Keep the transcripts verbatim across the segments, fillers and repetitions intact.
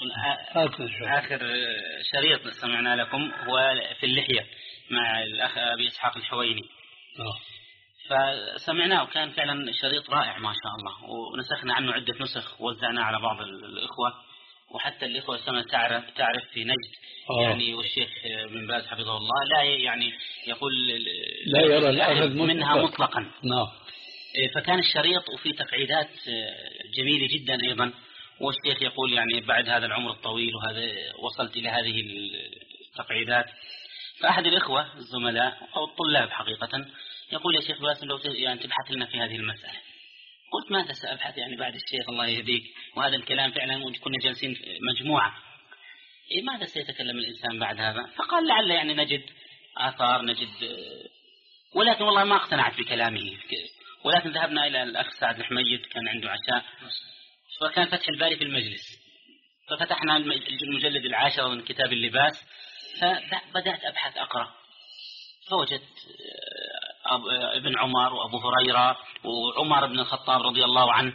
آخر شريط سمعنا لكم هو في اللحية مع الأخ أبي إسحاق الحويني. أوه. فسمعناه وكان فعلا شريط رائع ما شاء الله، ونسخنا عنه عدة نسخ ووزعناه على بعض الإخوة، وحتى الإخوة سمع تعرف تعرف في نجد أوه. يعني والشيخ بن باز حفظه الله لا يعني يقول لا يرى الأخذ منها مطلقا. نعم. فكان الشريط وفي تقعيدات جميلة جدا أيضا، والشيخ يقول يعني بعد هذا العمر الطويل وهذا وصلت إلى هذه التقعيدات. فأحد الإخوة الزملاء أو الطلاب حقيقة يقول يا شيخ باسم لو يعني تبحث لنا في هذه المسألة. قلت ماذا سأبحث يعني بعد الشيخ الله يهديك، وهذا الكلام فعلا كنا جالسين مجموعة، إيه ماذا سيتكلم الإنسان بعد هذا؟ فقال لعل يعني نجد آثار نجد، ولكن والله ما اقتنعت بكلامه. ولكن ذهبنا إلى الأخ سعد الحميد كان عنده عشاء، فكان فتح الباري في المجلس، ففتحنا المجلد العاشر من كتاب اللباس، فبدأت أبحث أقرأ، فوجدت ابن عمر وأبو هريرة وعمر بن الخطاب رضي الله عنه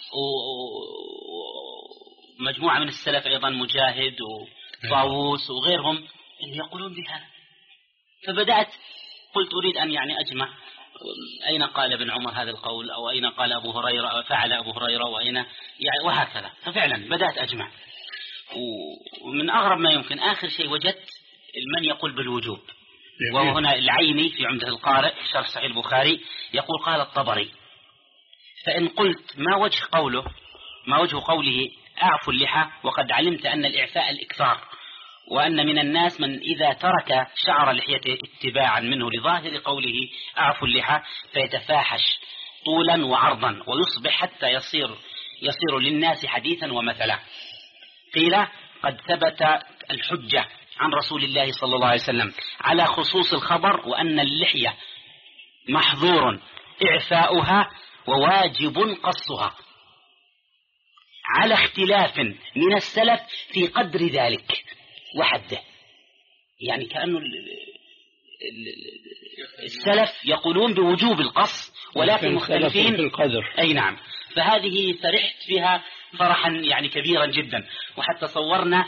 ومجموعة من السلف أيضا مجاهد وطاووس وغيرهم إن يقولون بها. فبدأت قلت أريد أن يعني أجمع أين قال ابن عمر هذا القول، أو أين قال أبو هريرة فعل أبو هريرة، وأين يعني وهكذا. ففعلا بدأت أجمع، ومن أغرب ما يمكن آخر شيء وجدت من يقول بالوجوب، وهو هنا العيني في عمدة القارئ شرح صحيح البخاري يقول قال الطبري. فإن قلت ما وجه قوله ما وجه قوله أعفو اللحى وقد علمت أن الإعفاء الإكثار، وأن من الناس من إذا ترك شعر لحيته اتباعا منه لظاهر قوله أعفو اللحى فيتفاحش طولا وعرضا ويصبح حتى يصير يصير للناس حديثا ومثلا. قيل قد ثبت الحجة عن رسول الله صلى الله عليه وسلم على خصوص الخبر، وأن اللحية محظور إعفاؤها وواجب قصها، على اختلاف من السلف في قدر ذلك وحده. يعني كأنه السلف يقولون بوجوب القص ولكن مختلفين في القدر. أي نعم. فهذه فرحت فيها فرحا يعني كبيرا جدا، وحتى صورنا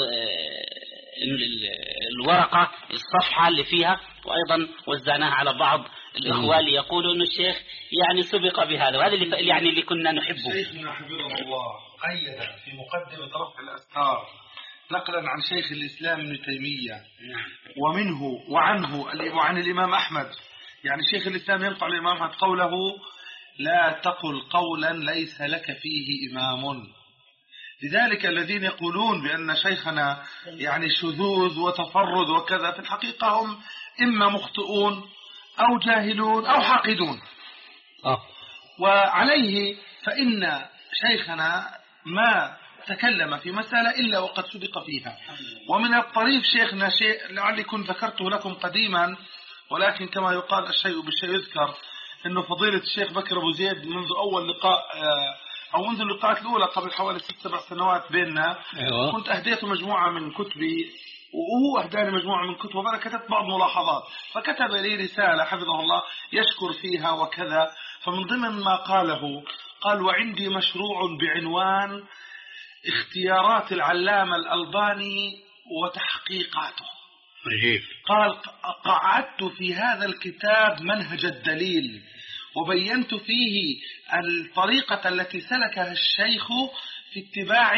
الورقة الصفحة اللي فيها، وأيضا وزعناها على بعض الإخوة اللي يقولوا أن الشيخ يعني سبق بهذا، وهذا اللي يعني اللي كنا نحبه. شيخنا حفظه الله قيد في مقدمة رفع الأستار نقلا عن شيخ الإسلام ابن تيمية ومنه وعنه وعن الإمام أحمد، يعني شيخ الإسلام ينقل الإمام أحمد قوله لا تقل قولا ليس لك فيه إمام. لذلك الذين يقولون بأن شيخنا يعني شذوذ وتفرد وكذا في الحقيقة هم إما مخطئون أو جاهلون أو حاقدون. أه. وعليه فإن شيخنا ما تكلم في مسألة إلا وقد سبق فيها. ومن الطريف شيخنا شيء لعلي كنت ذكرته لكم قديما، ولكن كما يقال الشيء بالشيء يذكر، أنه فضيلة الشيخ بكر أبو زيد منذ أول لقاء أو منذ اللقاءات الأولى قبل حوالي ست سبع سنوات بيننا، أيوة. كنت أهديته مجموعة من كتبي وهو أهداني مجموعة من كتب، وأنا كتبت بعض ملاحظات، فكتب لي رسالة حفظه الله يشكر فيها وكذا. فمن ضمن ما قاله قال وعندي مشروع بعنوان اختيارات العلامة الألباني وتحقيقاته. عجيب. قال قعدت في هذا الكتاب منهج الدليل وبينت فيه الطريقة التي سلكها الشيخ في اتباع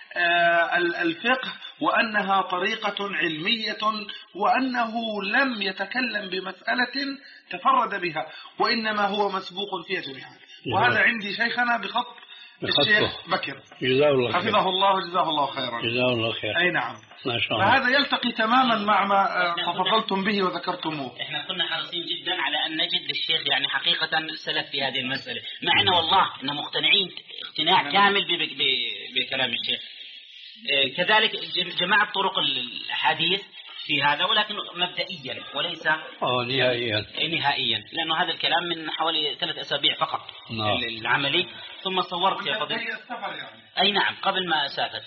الفقه، وأنها طريقة علمية، وأنه لم يتكلم بمسألة تفرد بها، وإنما هو مسبوق فيها جميعا. وهذا عندي شيخنا بخط الشيخ بكر حفظه الله وجزاه الله خيرا. جزاه الله خير. أي نعم. ما شاء الله. فهذا يلتقي تماما مع ما تفضلتم به وذكرتموه. احنا كنا حريصين جدا على أن نجد للشيخ يعني حقيقة سلف في هذه المسألة، مع أنه والله إنه مقتنعين اقتناع كامل بكلام الشيخ. كذلك جماعة طرق الحديث في هذا، ولكن مبدئيا وليس اه نهائيا نهائيا، لأنه هذا الكلام من حوالي ثلاث أسابيع فقط نعم. العملي. ثم صورت يا فضيلة يعني. أي نعم قبل ما أسافر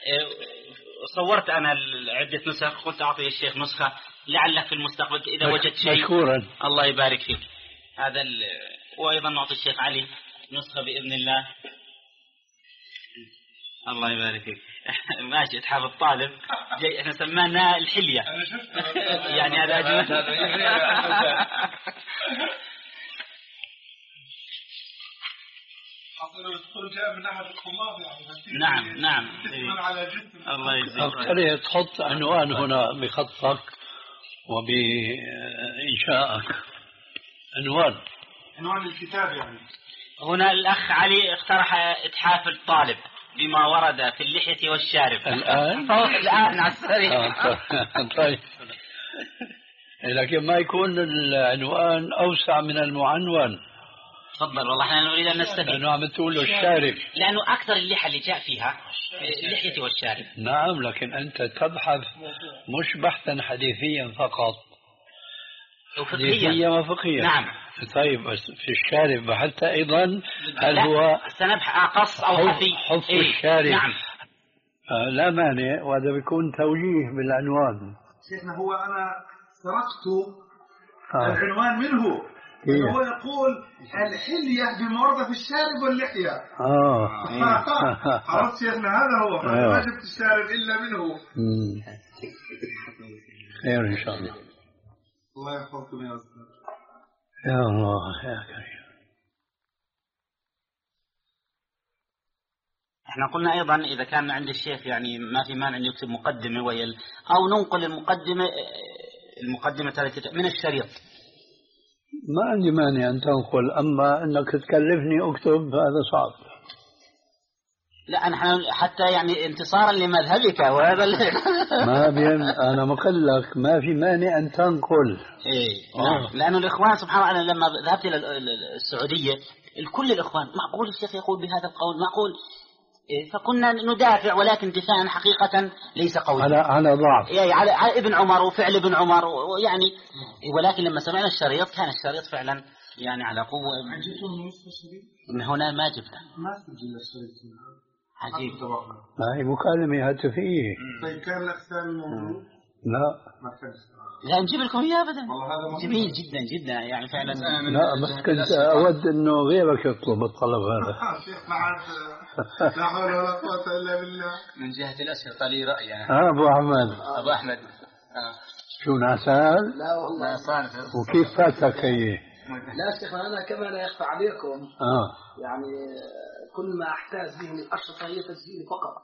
صورت أنا عدة نسخ، قلت أعطي الشيخ نسخة لعلك في المستقبل إذا وجدت شيء. مشكورا. الله يبارك فيك. هذا ال... وأيضا نعطي الشيخ علي نسخة بإذن الله. الله يبارك فيك. ماشي إتحاف الطالب جاي احنا سمانا الحلية. أنا شفت يعني هذا أجمل. حصلوا جاء من أحد الطلاب يعني. نعم نعم. على جد. الله يجزيك. أقترح تحط عنوان هنا بخطك وبإنشائك. عنوان عنوان الكتاب يعني. هنا الأخ علي اقترح إتحاف الطالب بما ورد في اللحية والشارب. الآن؟ الآن على السريع. طيب. لكن ما يكون العنوان أوسع من المعنون. تفضل والله احنا نريد أن نستفيد. لأنه عم تقول له الشارب. لأنه أكثر اللحى اللي جاء فيها اللحية والشارب. نعم لكن أنت تبحث مش بحثا حديثيا فقط. حديثيا وفقهيا. نعم. طيب بس في الشارب حتى أيضا هل هو سنبحث أقص أو خفي؟ حفظ إيه؟ الشارب. نعم. آه لا مانع وهذا بيكون توجيه بالعنوان. شيخنا هو أنا سرقت آه. العنوان منه. إيه؟ هو يقول الحلية بما ورد في الشارب واللحية. آه. عرفت شيخنا هذا هو. آه. ما جبت الشارب إلا منه. مم. خير إن شاء الله. الله يحفظكم يا أستاذ. يا الله يا كريم. احنا قلنا ايضا اذا كان عند الشيخ يعني ما في مانع ان يكتب مقدمه ويل او ننقل المقدمه المقدمه التي من الشريط. ما عندي مانع ان تنقل، اما انك تكلفني اكتب هذا صعب. لا نحن حتى يعني انتصارا لمذهبك وهذا ما بين انا مقل لك ما في مانع ان تنقل. ايه نعم. لانه الاخوان سبحان الله لما ذهبت الى السعوديه الكل الاخوان معقول الشيخ يقول بهذا القول معقول، فكنا ندافع ولكن دفاعا حقيقة ليس قويا على على ضعف يعني على, على ابن عمر وفعل ابن عمر ويعني، ولكن لما سمعنا الشريط كان الشريط فعلا يعني على قوة. عجبتم من نصف الشريط؟ من هنا ما جبنا ما سجل الشريط عجيب. هاي مكالمة هاتفية. طيب كان الأقسام موجود؟ لا ما كان. لا نجيب لكم إياه أبدا. والله هذا جميل جدا جدا يعني فعلا. لا بس كنت أود إنه غيرك يطلب الطلب هذا. شيخ معك لا حول ولا قوة إلا بالله. من جهة الأشرطة لي رأي يعني. ها أبو أحمد. أبو أحمد. شو نعسان؟ لا والله صار. وكيف فاتك هي؟ لا شيخ أنا كما لا يخفى عليكم آه. يعني كل ما أحتاج به من الأشرطة هي تسجيل فقط.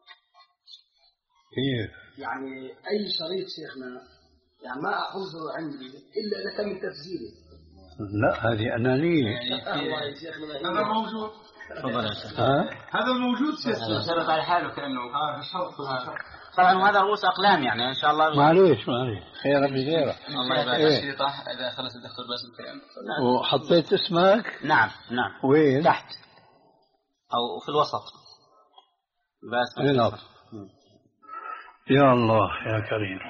كيف؟ يعني أي شريط شيخنا يعني ما أحوزه عندي إلا إذا كان من تسجيله. لا هذه أنانية. هذا موجود. ها؟ هذا موجود شيخنا. شرط على حاله كأنه. آه شرط. طبعا هذا رؤوس أقلام يعني إن شاء الله. معليش معليش خير بغيره. الله يبارك إيه؟ فيك. إذا خلص الدكتور بس الكلام. وحطيت اسمك؟ نعم نعم. وين؟ تحت أو في الوسط. بس. نعم. يا الله يا كريم.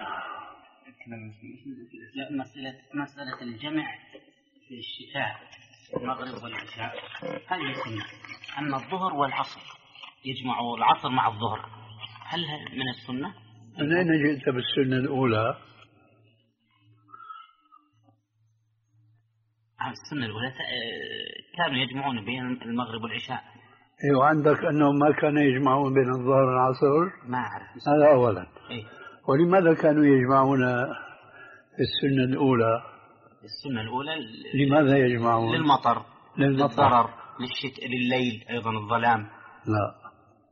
لا مسألة مسألة الجمع في الشتاء المغرب والعشاء هل يسمى أن الظهر والعصر يجمعوا العصر مع الظهر هل من السنة؟ من أين جئت بالسنة الأولى؟ السنة الأولى كانوا يجمعون بين المغرب والعشاء. أيوة عندك أنهم ما كانوا يجمعون بين الظهر والعصر؟ ما أعرف. هذا أولا. إيه؟ ولماذا كانوا يجمعون السنة الأولى؟ السنة الأولى لماذا يجمعون؟ للمطر للمطر للضرر للشتاء لليل أيضا الظلام. لا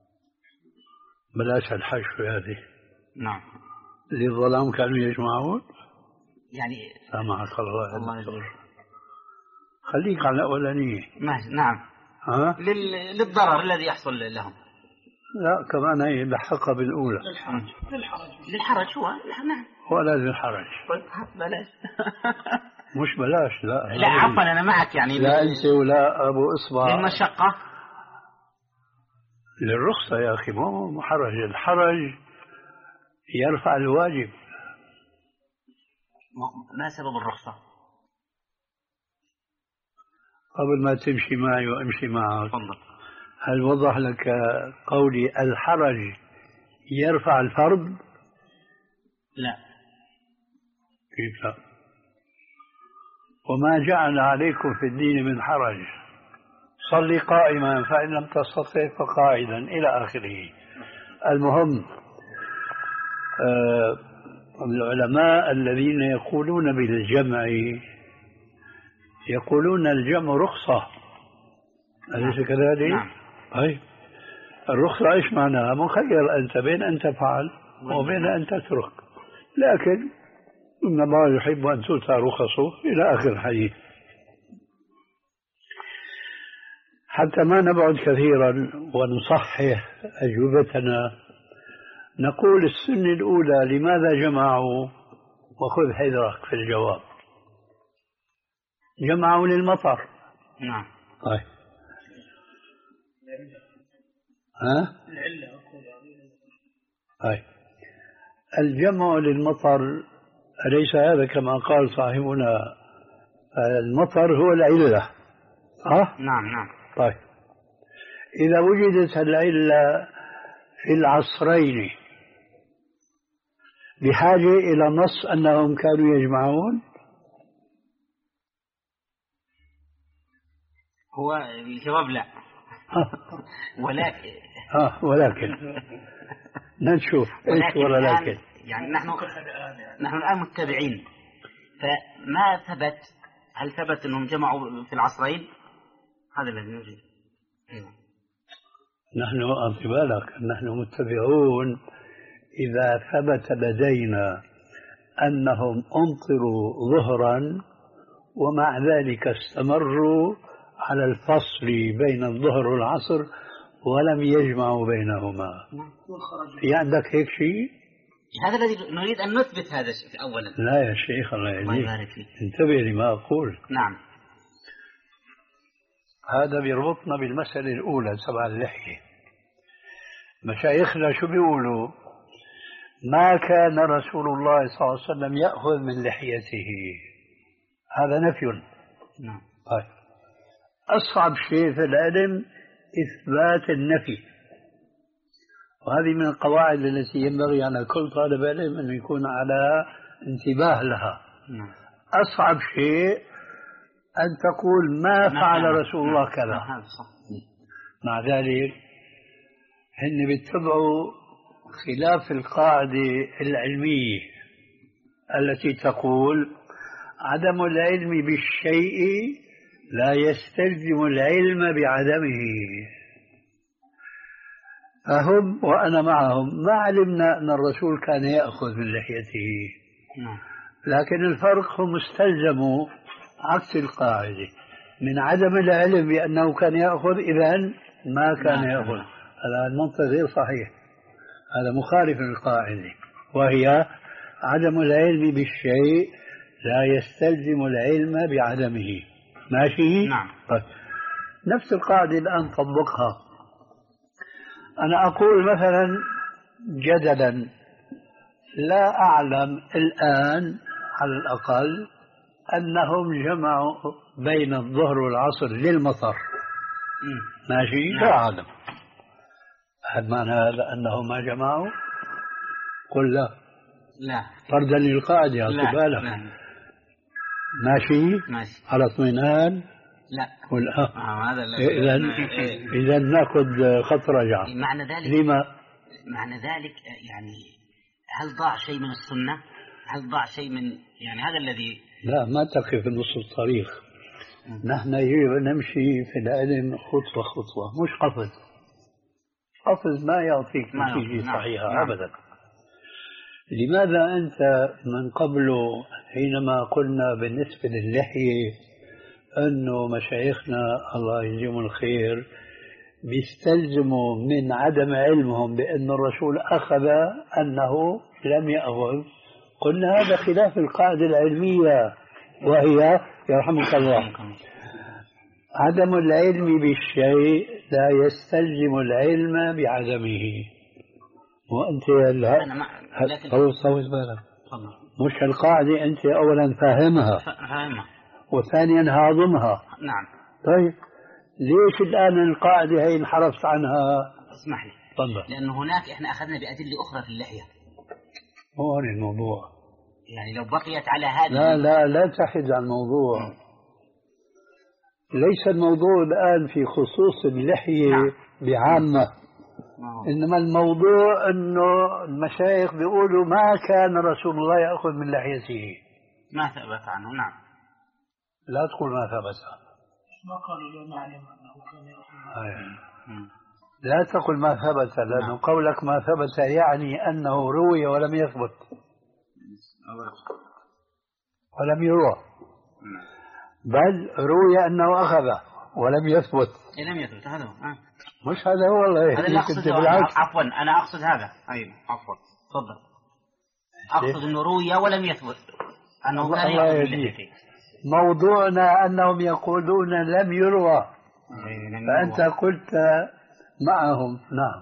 بلاش الحشو هذه. نعم. للظلام كانوا يجمعون؟ يعني سامحك الله. الله يجزاك. خليك على الأولانية. نعم. ها؟ لل... للضرر الذي يحصل لهم. لا كمان هي لحقها بالأولى. للحرج. للحرج. للحرج هو نعم. ولا للحرج. بلاش. مش بلاش لا. لا عفوا أنا معك يعني. لا أنت ولا أبو إصبع. للمشقة. للرخصة يا أخي مو محرج. الحرج يرفع الواجب. ما سبب الرخصة؟ قبل ما تمشي معي وأمشي معك. تفضل. هل وضح لك قولي الحرج يرفع الفرض؟ لا. كيف لا؟ وما جعل عليكم في الدين من حرج صلي قائما فإن لم تستطع فقاعدا إلى آخره. المهم آه العلماء الذين يقولون بالجمع يقولون الجمع رخصة، أليس كذلك؟ نعم. طيب الرخصة إيش معناها؟ مخير أنت بين أن تفعل وبين أن تترك، لكن إن الله يحب أن تؤتى رخصه إلى آخر الحديث. حتى ما نبعد كثيرا ونصحح أجوبتنا، نقول السنة الأولى لماذا جمعوا؟ وخذ حذرك في الجواب. جمعوا للمطر. نعم. طيب ها؟ طيب الجمع للمطر أليس هذا كما قال صاحبنا المطر هو العلة؟ ها؟ نعم نعم. طيب إذا وجدت العلة في العصرين بحاجة إلى نص أنهم كانوا يجمعون؟ هو الجواب لا. ولكن ها ولكن نشوف ايش ولا لكن يعني نحن نحن الآن متبعين، فما ثبت، هل ثبت أنهم جمعوا في العصرين؟ هذا الذي نريد. نحن أنت بالك نحن متبعون إذا ثبت لدينا أنهم أمطروا ظهرا ومع ذلك استمروا على الفصل بين الظهر والعصر ولم يجمعوا بينهما. في عندك هيك شيء؟ هذا الذي نريد أن نثبت هذا الشيء أولا. لا يا شيخ الله يهديك، انتبه لما أقول. نعم. هذا بيربطنا بالمسألة الأولى تبع اللحية. مشايخنا شو بيقولوا؟ ما كان رسول الله صلى الله عليه وسلم يأخذ من لحيته، هذا نفي. نعم. طيب أصعب شيء في العلم إثبات النفي، وهذه من القواعد التي ينبغي على كل طالب علم أن يكون على انتباه لها. نعم. أصعب شيء أن تقول ما فعل رسول الله كذا. مع ذلك هن بيتبعوا خلاف القاعدة العلمية التي تقول عدم العلم بالشيء لا يستلزم العلم بعدمه. فهم وأنا معهم ما علمنا أن الرسول كان يأخذ من لحيته، لكن الفرق هم استلزموا عكس القاعدة من عدم العلم بأنه كان يأخذ، إذن ما كان يأخذ. هذا المنطق غير صحيح، هذا مخالف للقاعدة، وهي عدم العلم بالشيء لا يستلزم العلم بعدمه. ماشي؟ نعم. طيب. نفس القاعدة الآن طبقها. أنا أقول مثلا جدلا لا أعلم الآن على الأقل أنهم جمعوا بين الظهر والعصر للمطر. ماشي؟ لا أعلم. هل معنى هذا أنه ما جمعوا؟ قل لا. لا. فردا للقاعدة. لا. لا. ماشي؟ ماشي. على اطمئنان؟ لا. قل آه. آه هذا لا. إذا إذا ناخذ خط رجعة. معنى ذلك لما؟ معنى ذلك يعني هل ضاع شيء من السنة؟ هل ضاع شيء من يعني هذا الذي لا ما تقف في نص الطريق. نحن يجب أن نمشي في العلم خطوة خطوة، مش قفز. قفز ما يعطيك نتيجة صحيحة. نعم. أبدا. لماذا أنت من قبل حينما قلنا بالنسبة للحية أنه مشايخنا الله يجزيهم الخير بيستلزموا من عدم علمهم بأن الرسول أخذ أنه لم يأخذ، قلنا هذا خلاف القاعدة العلمية، وهي يرحمك الله عدم العلم بالشيء لا يستلزم العلم بعدمه. وأنت طول طول بالك، مش القاعدة أنت أولا فاهمها فاهمها وثانيا هاضمها. نعم. طيب ليش الآن القاعدة هي انحرفت عنها؟ اسمح لي. طبعا. لأنه هناك إحنا أخذنا بأدلة أخرى في اللحية. هو الموضوع يعني لو بقيت على هذه لا لا لا تحد عن الموضوع. ليس الموضوع الآن في خصوص اللحية نعم. بعامة، إنما الموضوع أنه المشايخ بيقولوا ما كان رسول الله يأخذ من لحيته، ما ثبت عنه. نعم. لا تقول ما ثبت، ما قالوا لا نعلم أنه كان يأخذ. لا تقل ما ثبت، لأنه نعم. قولك ما ثبت يعني أنه روي ولم يثبت ولم يروى، بل روي أنه أخذ ولم يثبت. لم يثبت، هذا هو. آه. مش هذا هو والله، هذا اللي أقصده. عفوا أنا أقصد هذا. أيوة عفوا تفضل. أقصد أنه روي ولم يثبت أنه كان يأخذ من لحيته. موضوعنا أنهم يقولون لم يروى، فأنت قلت معهم. نعم.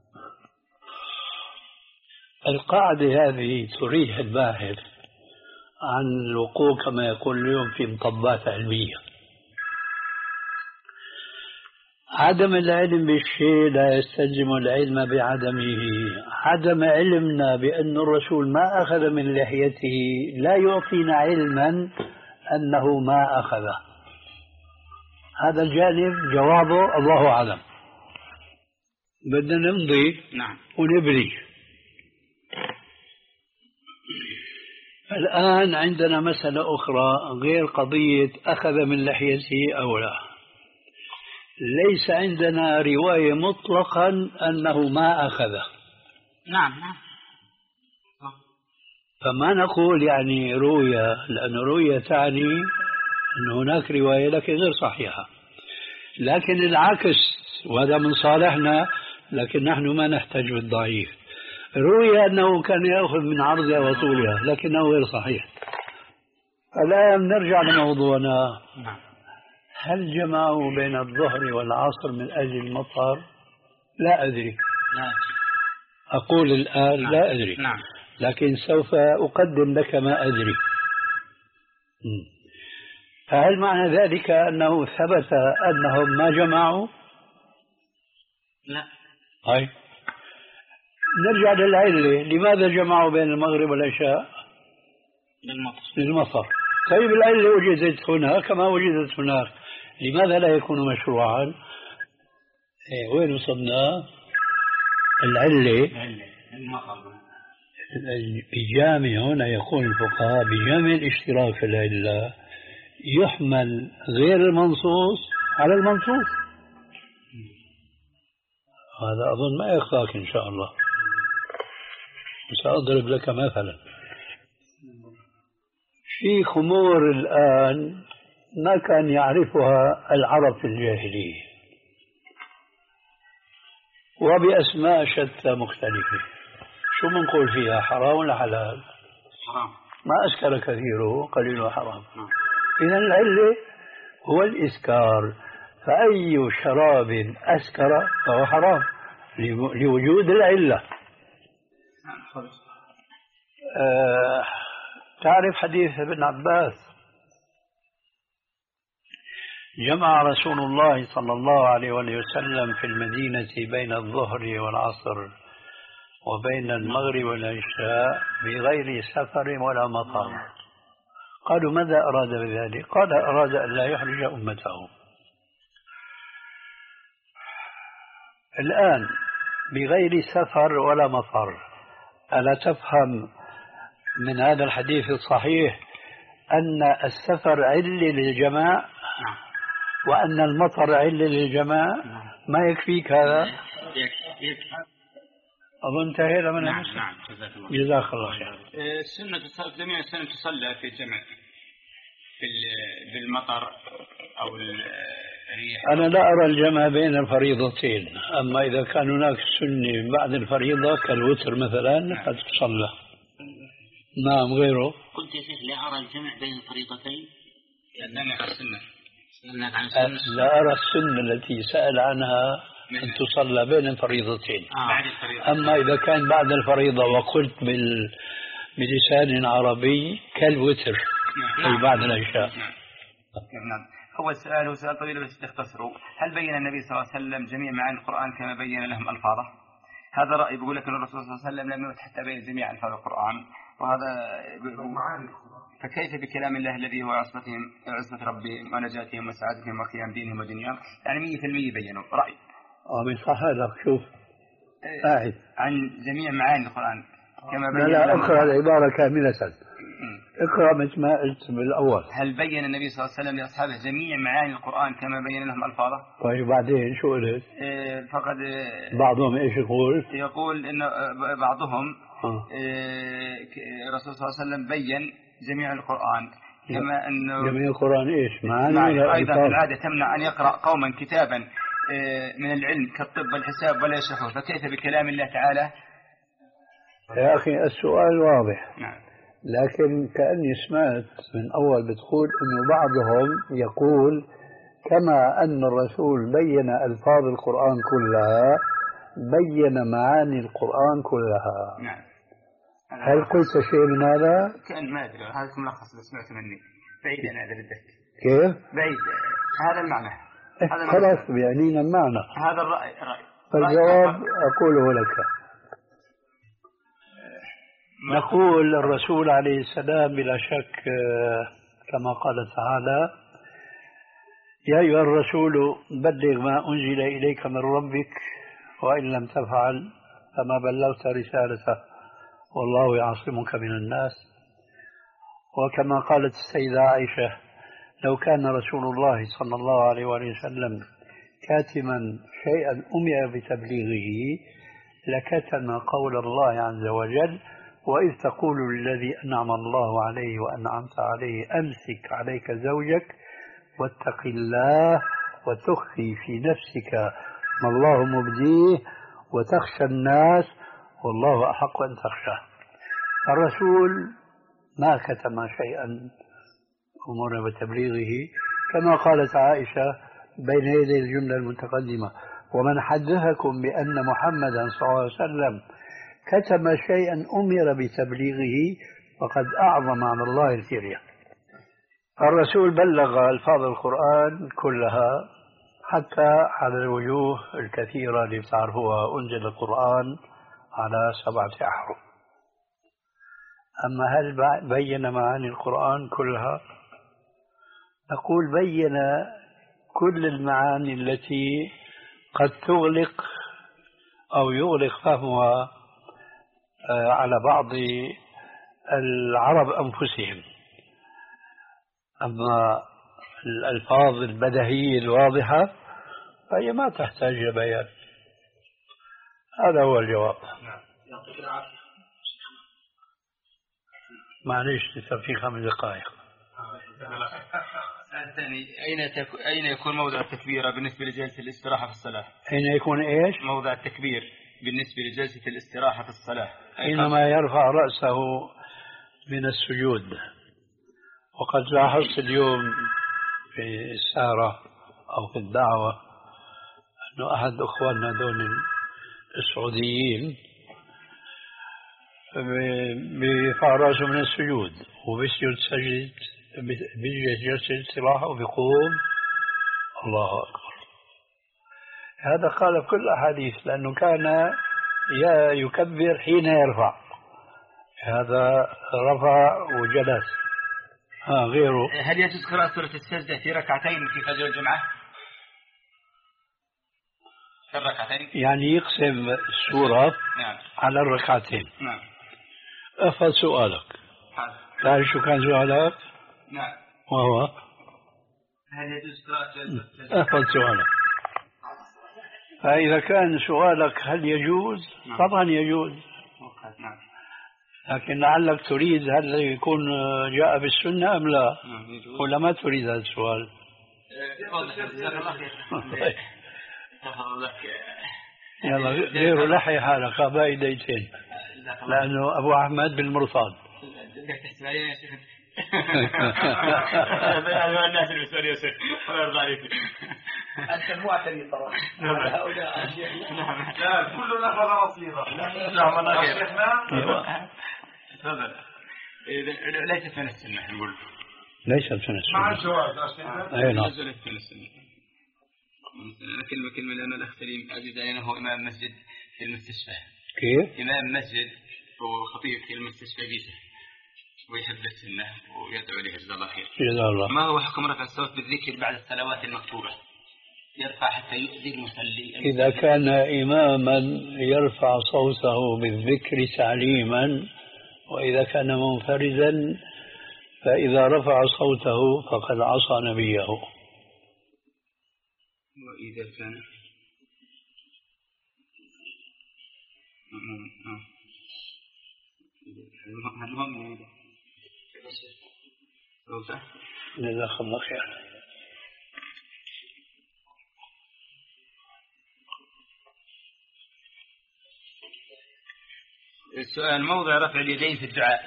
القاعدة هذه تريح الباحث عن الوقوع كما يقول اليوم في مطبات علمية. عدم العلم بالشيء لا يستلزم العلم بعدمه. عدم علمنا بأن الرسول ما أخذ من لحيته لا يعطينا علما أنه ما أخذه. هذا الجانب جوابه الله أعلم. بدنا نمضي. نعم. ونبري. الآن عندنا مسألة أخرى غير قضية أخذ من لحيته أو لا. ليس عندنا رواية مطلقا أنه ما أخذه. نعم نعم. فما نقول يعني رؤية، لأن رؤية تعني أن هناك رواية لكن غير صحيحة. لكن العكس، وهذا من صالحنا، لكن نحن ما نحتاج بالضعيف. رؤية أنه كان يأخذ من عرضها وطولها لكنه غير صحيح. الآن نرجع لموضوعنا. هل جمعوا بين الظهر والعصر من أجل المطر؟ لا أدري. لا. أقول الآن نعم. لا أدري. نعم. لكن سوف أقدم لك ما أدري. فهل معنى ذلك أنه ثبت أنهم ما جمعوا؟ لا. هاي. نرجع للعلة، لماذا جمعوا بين المغرب والعشاء؟ للمطر. للمطر. طيب العلة وجدت هنا كما وجدت هناك، لماذا لا يكون مشروعا؟ إيه وين وصلنا؟ العلة المطر. بجامع هنا يقول الفقهاء بجامع الاشتراك في العلة يحمل غير المنصوص على المنصوص. هذا أظن ما يخفاك إن شاء الله. سأضرب لك مثلا. في خمور الآن ما كان يعرفها العرب في الجاهلية وبأسماء شتى مختلفة. شو بنقول فيها؟ حرام ولا حلال؟ حرام. ما أسكر كثيره قليله حرام. إذن العلة هو الإسكار، فأي شراب أسكر فهو حرام لوجود العلة. آه تعرف حديث ابن عباس؟ جمع رسول الله صلى الله عليه وسلم في المدينة بين الظهر والعصر وبين المغرب والعشاء بغير سفر ولا مطر. قالوا ماذا أراد بذلك؟ قال أراد أن لا يحرج أمته. الآن بغير سفر ولا مطر، ألا تفهم من هذا الحديث الصحيح أن السفر علة للجماع وأن المطر علة للجماع؟ ما يكفيك هذا؟ يكفي. أظن انتهينا من نعم نعم. جزاك الله. جزاك الله خير. السنة جميع السنة تصلى في الجمع في بالمطر أو الريح. أنا لا أرى الجمع بين الفريضتين، أما إذا كان هناك سنة بعد الفريضة كالوتر مثلا قد تصلى. نعم. غيره؟ قلت يا شيخ لا أرى الجمع بين الفريضتين. لأنك عن السنة. لا أرى السنة التي سأل عنها أن تصلى بين الفريضتين. آه. أما إذا كان بعد الفريضة وقلت بال... بلسان عربي كالوتر أي بعد العشاء. نعم. أول سؤال هو سؤال طويل بس تختصروا. هل بين النبي صلى الله عليه وسلم جميع معاني القرآن كما بين لهم ألفاظه؟ هذا رأي بيقول لك أن الرسول صلى الله عليه وسلم لم يمت حتى بين جميع ألفاظ القرآن، وهذا معاني القرآن فكيف بكلام الله الذي هو عصمتهم عصمة ربهم ونجاتهم وسعادتهم وقيام دينهم ودنياهم؟ يعني مية في المية بينوا رأي. اه من صح لك شوف قاعد عن جميع معاني القرآن كما لا بين. لا اقرأ العبارة كاملة، اقرأ مثل ما قلت بالأول. هل بين النبي صلى الله عليه وسلم لأصحابه جميع معاني القرآن كما بين لهم ألفاظه؟ طيب بعدين شو قلت؟ إيه فقد بعضهم ايش يقول؟ يقول إن بعضهم آه. إيه الرسول صلى الله عليه وسلم بين جميع القرآن كما أنه جميع القرآن ايش؟ معاني أيضا في العادة تمنع أن يقرأ قوما كتابا من العلم كالطب والحساب ولا يشرحه، فكيف بكلام الله تعالى؟ يا أخي السؤال واضح. نعم. لكن كأني سمعت من أول بتقول إنه بعضهم يقول كما أن الرسول بين ألفاظ القرآن كلها بين معاني القرآن كلها. نعم. هل قلت شيء من هذا؟ كان ما أدري، هذا ملخص اللي سمعته مني بعيد عن هذا بالذات. كيف؟ بعيد هذا المعنى. هذا خلاص بيعنينا المعنى. هذا الرأي رأي. فالجواب أقوله لك. نقول الرسول عليه السلام بلا شك كما قال تعالى: يا أيها الرسول بلغ ما أنزل إليك من ربك وإن لم تفعل فما بلغت رسالته والله يعصمك من الناس. وكما قالت السيدة عائشة: لو كان رسول الله صلى الله عليه وسلم كاتما شيئا أمر بتبليغه لكتم قول الله عز وجل: وإذ تقول للذي أنعم الله عليه وأنعمت عليه أمسك عليك زوجك واتق الله وتخفي في نفسك ما الله مبديه وتخشى الناس والله أحق أن تخشاه. الرسول ما كتم شيئا أمر بتبليغه، كما قالت عائشة بين يدي الجملة المتقدمة: ومن حدثكم بأن محمدا صلى الله عليه وسلم كتم شيئا أمر بتبليغه فقد أعظم على الله الكريم. الرسول بلغ ألفاظ القرآن كلها حتى على الوجوه الكثيرة اللي بتعرفوها أنزل القرآن على سبعة أحرف. أما هل بين معاني القرآن كلها؟ نقول بين كل المعاني التي قد تغلق أو يغلق فهمها على بعض العرب أنفسهم. أما الألفاظ البديهية الواضحة فهي ما تحتاج بيان. هذا هو الجواب. معليش لسه في خمس دقائق. الثاني أين تك... أين يكون موضع التكبير بالنسبة لجلسة الاستراحة في الصلاة؟ أين يكون إيش؟ موضع التكبير بالنسبة لجلسة الاستراحة في الصلاة حينما يرفع رأسه من السجود. وقد لاحظت اليوم في السارة أو في الدعوة أنه أحد أخواننا دون السعوديين بيرفع رأسه من السجود وبيسجد سجد بيجي جلسة الاستراحة وبيقوم الله أكبر. هذا خالف كل الأحاديث لأنه كان يكبر حين يرفع، هذا رفع وجلس. ها غيره. هل يجوز قراءة سورة السجدة في ركعتين في فجر الجمعة؟ في الركعتين؟ يعني يقسم السورة نعم. على الركعتين. نعم. أفضل سؤالك. تعرف شو كان سؤالك؟ نعم. وهو هل يجوز قراءة؟ أفضل سؤالك. فإذا كان سؤالك هل يجوز؟ نعم. طبعا يجوز. نعم. لكن لعلك تريد هل يكون جاء بالسنة أم لا؟ نعم. ولا ما تريد هذا السؤال؟ يلا غير لحي حالك باقي دقيقتين لأنه أبو أحمد بالمرصاد. هذا الناس اللي بيسألوا يوسف الله يرضى عليك. أنت المعتني صراحة. هؤلاء لا كلنا فضل نصيبة. نعم أنا شيخنا. تفضل. ليست من السنة نقول. ليست من السنة. مع الجواز. أي نعم. ليست من السنة. كلمة كلمة لأن الأخ سليم عزيز علينا هو إمام مسجد في المستشفى. كيف؟ إمام مسجد وخطيب في المستشفى بيسه. ويحب السنة ويدعو له جزاه الله خير. جزاه الله. ما هو حكم رفع الصوت بالذكر بعد الصلوات المكتوبة؟ يرفع حتى يؤذي المصلي. إذا كان إماما يرفع صوته بالذكر تعليما، وإذا كان منفردا فإذا رفع صوته فقد عصى نبيه. وإذا كان المهم جزاك الله خير. السؤال: موضع رفع اليدين في الدعاء.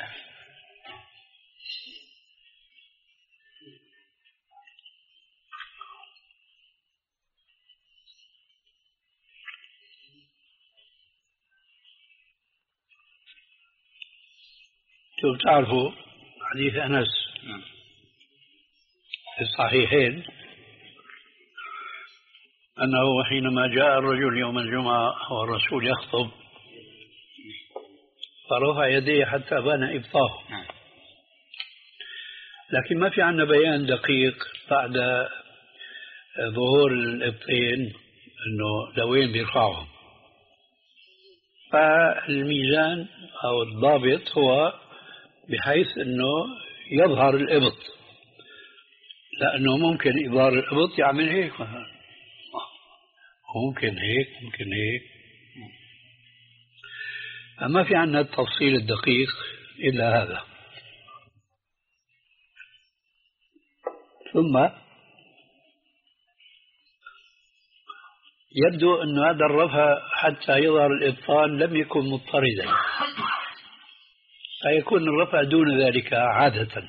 شوف، تعرفوا حديث أنس في الصحيحين أنه حينما جاء الرجل يوم الجمعة والرسول يخطب فرفع يديه حتى بان إبطاه، لكن ما في عندنا بيان دقيق بعد ظهور الإبطين أنه لوين بيرفعهم. فالميزان أو الضابط هو بحيث أنه يظهر الإبط، لأنه ممكن إظهار الإبط يعمل هيك مثلا، ممكن هيك ممكن هيك. فما في عندنا التفصيل الدقيق إلا هذا. ثم يبدو أن هذا الرفع حتى يظهر الإبطال لم يكن مضطردا، فيكون الرفع دون ذلك عادة.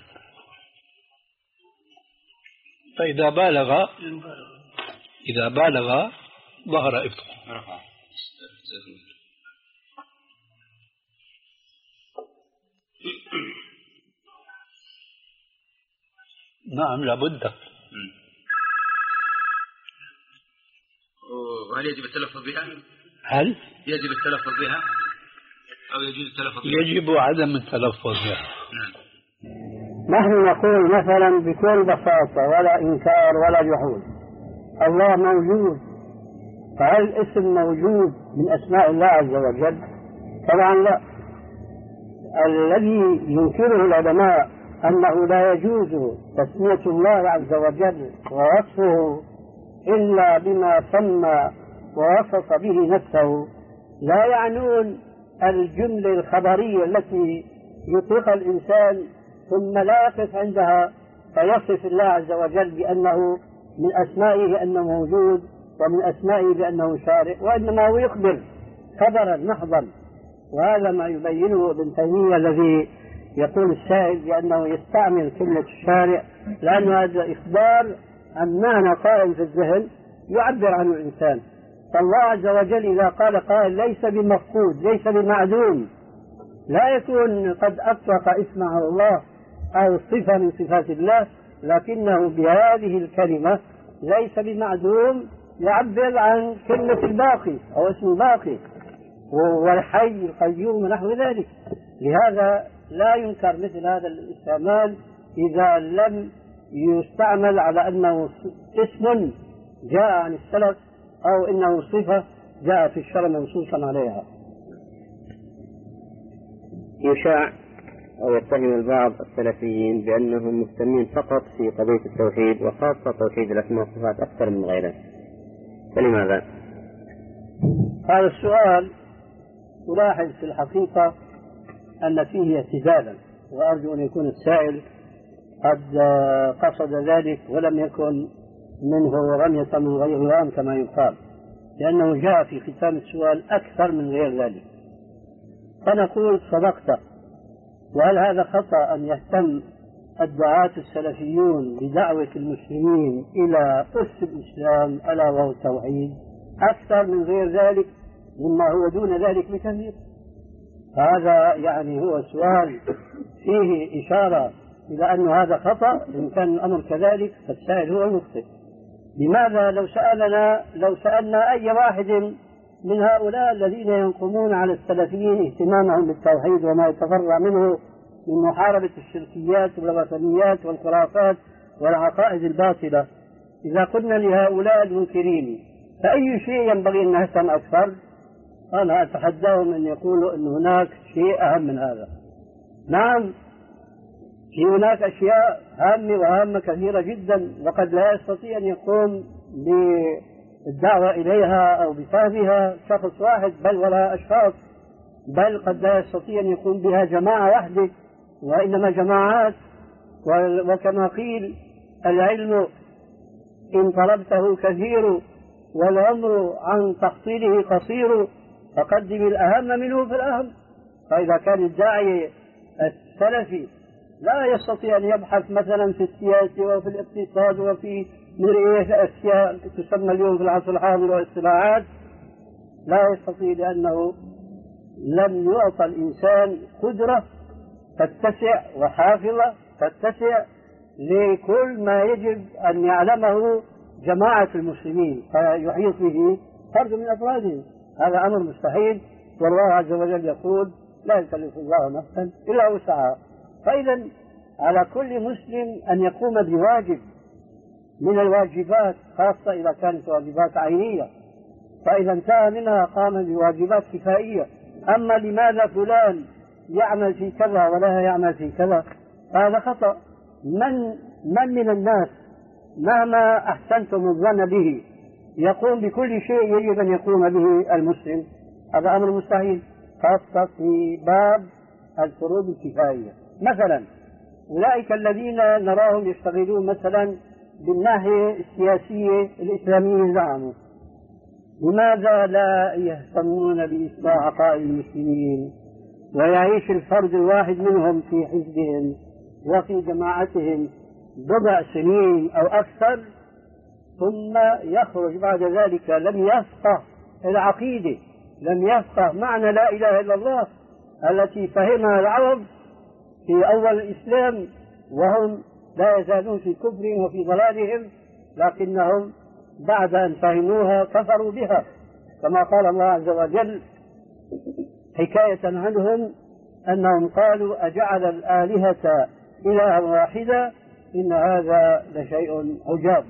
فإذا بالغ إذا بالغ ظهر إبطال. نعم لابد. وهل يجب التلفظ بها؟ هل يجب التلفظ بها أو يجوز التلفظ بها؟ يجب عدم التلفظ بها. نعم. نحن نقول مثلا بكل بساطة ولا إنكار ولا جحود: الله موجود. فهل اسم موجود من أسماء الله عز وجل؟ طبعا لا. الذي ينكره العلماء أنه لا يجوز تسمية الله عز وجل ووصفه إلا بما سمى ووصف به نفسه، لا يعنون الجملة الخبرية التي يطلقها الإنسان ثم لا يقف عندها فيصف الله عز وجل بأنه من أسمائه أنه موجود ومن أسمائه بأنه شارع، وإنما هو يخبر خبرا محضا. وهذا ما يبينه ابن تيمية الذي يقول السائل بأنه يستعمل كلمة الشارع، لأن هذا إخبار عن معنى قائم في الذهن يعبر عنه الإنسان. فالله عز وجل إذا قال قائل ليس بمفقود ليس بمعدوم، لا يكون قد أطلق اسمه الله أو صفة من صفات الله، لكنه بهذه الكلمة ليس بمعدوم يعبر عن كلمة الباقي أو اسم الباقي والحي القيوم ونحو ذلك. لهذا لا ينكر مثل هذا الاستعمال إذا لم يستعمل على أنه اسم جاء عن السلف أو إنه صفة جاء في الشرع منصوصا عليها. يشاع أو يتهم البعض السلفيين بأنهم مهتمين فقط في قضية التوحيد وخاصة توحيد الأسماء والصفات أكثر من غيره، فلماذا؟ هذا السؤال تلاحظ في الحقيقة أن فيه اعتزالا، وأرجو أن يكون السائل قد قصد ذلك ولم يكن منه رمية من غير رام كما يقال، لأنه جاء في ختام السؤال أكثر من غير ذلك. فنقول صدقت. وهل هذا خطأ أن يهتم الدعاة السلفيون بدعوة المسلمين إلى أس الإسلام ألا وهو التوحيد أكثر من غير ذلك مما هو دون ذلك بكثير؟ هذا يعني هو سؤال فيه إشارة إلى أن هذا خطأ. إن كان الأمر كذلك فالسائل هو المخطئ. لماذا لو سألنا لو سألنا أي واحد من هؤلاء الذين ينقمون على السلفيين اهتمامهم بالتوحيد وما يتفرع منه من محاربة الشركيات والوثنيات والخرافات والعقائد الباطلة. إذا قلنا لهؤلاء المنكرين فأي شيء ينبغي أن نهتم أكثر؟ أنا أتحداهم أن يقولوا أن هناك شيء أهم من هذا. نعم، في هناك أشياء هامة وهامة كثيرة جدا، وقد لا يستطيع أن يقوم بالدعوة إليها أو بفهمها شخص واحد بل ولا أشخاص، بل قد لا يستطيع أن يقوم بها جماعة واحدة، وإنما جماعات. وكما قيل العلم إن طلبته كثير والعمر عن تحصيله قصير فقدم الأهم منه في الأهم. فإذا كان الداعية السلفي لا يستطيع أن يبحث مثلا في السياسة وفي الاقتصاد وفي مرئية أشياء تسمى اليوم في العصر الحاضر والاصطلاحات، لا يستطيع، لأنه لم يعطى الإنسان قدرة تتسع وحافظة تتسع لكل ما يجب أن يعلمه جماعة المسلمين فيحيط به فرد من أفرادهم. هذا أمر مستحيل، والله عز وجل يقول لا يكلف الله نفسا إلا وسعها. فإذا على كل مسلم أن يقوم بواجب من الواجبات، خاصة إذا كانت واجبات عينية، فإذا انتهى منها قام بواجبات كفائية. أما لماذا فلان يعمل في كذا ولا يعمل في كذا، هذا خطأ. من من من الناس مهما أحسنتم الظن به يقوم بكل شيء يجب أن يقوم به المسلم؟ هذا أمر مستحيل، خاصة في باب الفروض الكفائية. مثلا أولئك الذين نراهم يشتغلون مثلا بالناحية السياسية الإسلامية زعموا، لماذا لا يهتمون بإصلاح عقائد المسلمين ويعيش الفرد الواحد منهم في حزبهم وفي جماعتهم بضع سنين أو أكثر ثم يخرج بعد ذلك لم يفقه العقيدة، لم يفقه معنى لا إله إلا الله التي فهمها العرب في أول الإسلام، وهم لا يزالون في كفرهم وفي ضلالهم، لكنهم بعد أن فهموها كفروا بها، كما قال الله عز وجل حكاية عنهم أنهم قالوا أجعل الآلهة إلها واحدة إن هذا لشيء عجاب.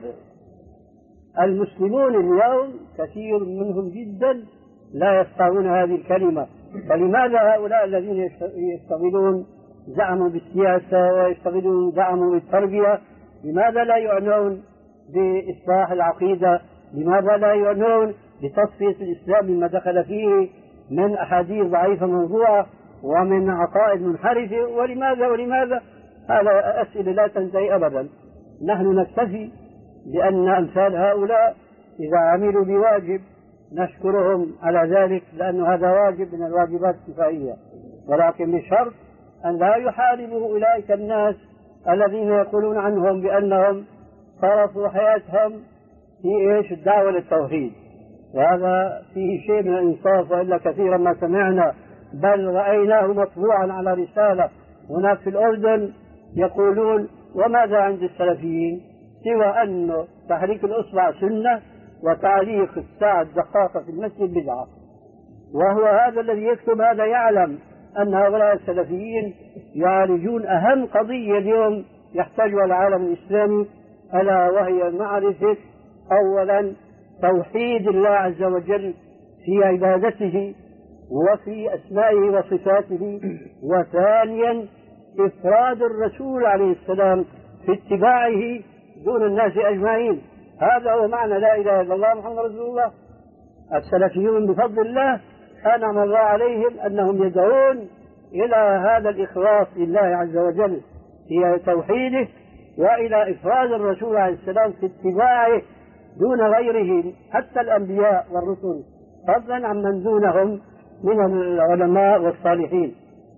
المسلمون اليوم كثير منهم جدا لا يفقهون هذه الكلمة، فلماذا هؤلاء الذين يشتغلون زعموا بالسياسة ويشتغلون زعموا بالتربية لماذا لا يعنون بإصلاح العقيدة؟ لماذا لا يعنون بتصفية الإسلام مما دخل فيه من أحاديث ضعيفة موضوعة ومن عقائد منحرفة؟ ولماذا ولماذا؟ هذا أسئلة لا تنتهي أبدا. نحن نكتفي بأن أمثال هؤلاء إذا عملوا بواجب نشكرهم على ذلك، لأن هذا واجب من الواجبات الكفائية، ولكن بشرط أن لا يحاربوا أولئك الناس الذين يقولون عنهم بأنهم صرفوا حياتهم في إيش الدعوة للتوحيد، وهذا فيه شيء من الإنصاف، وإلا كثيرا ما سمعنا بل رأيناه مطبوعا على رسالة هناك في الأردن يقولون وماذا عند السلفيين سوى أن تحريك الأصبع سنة وتعليق الساعة الدقاقة في المسجد بدعة. وهو هذا الذي يكتب هذا يعلم أن هؤلاء السلفيين يعالجون أهم قضية اليوم يحتاجها العالم الإسلامي، ألا وهي معرفة أولا توحيد الله عز وجل في عبادته وفي أسمائه وصفاته، وثانيا إفراد الرسول عليه السلام في اتباعه دون الناس أجمعين. هذا هو معنى لا إله إلا الله محمد رسول الله. السلفيون بفضل الله أنعم الله عليهم أنهم يدعون إلى هذا الإخلاص لله عز وجل في توحيده وإلى إفراد الرسول عليه السلام في اتباعه دون غيرهم حتى الأنبياء والرسل، فضلا عن من دونهم من العلماء والصالحين.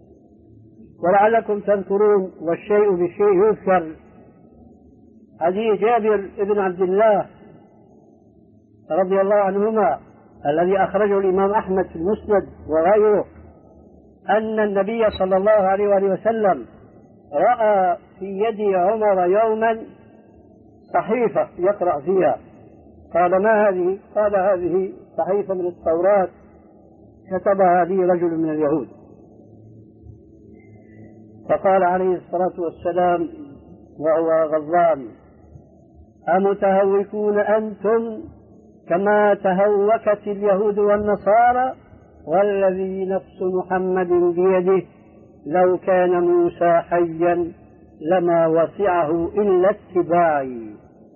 ولعلكم تذكرون والشيء بالشيء يذكر حديث جابر بن عبد الله رضي الله عنهما الذي أخرجه الإمام أحمد في المسند وغيره، أن النبي صلى الله عليه وآله وسلم رأى في يد عمر يوما صحيفة يقرأ فيها، قال ما هذه؟ قال هذه صحيفة من التوراة كتبها لي رجل من اليهود. فقال عليه الصلاة والسلام وهو غضبان: أمتهوكون أنتم كما تهوكت اليهود والنصارى؟ والذي نفس محمد بيده لو كان موسى حيا لما وسعه إلا اتباعي.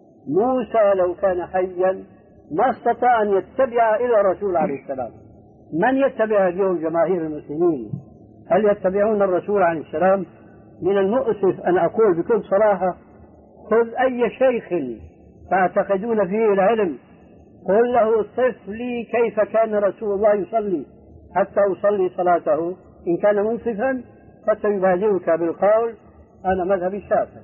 موسى لو كان حيا ما استطاع أن يتبع إلى الرسول عليه السلام. من يتبع اليوم جماهير المسلمين؟ هل يتبعون الرسول عليه السلام؟ من المؤسف أن أقول بكل صراحة: خذ أي شيخ تعتقدون فيه العلم، قل له صف لي كيف كان رسول الله يصلي حتى أصلي صلاته. إن كان منصفا فسيبادرك بالقول: أنا مذهبي الشافعي.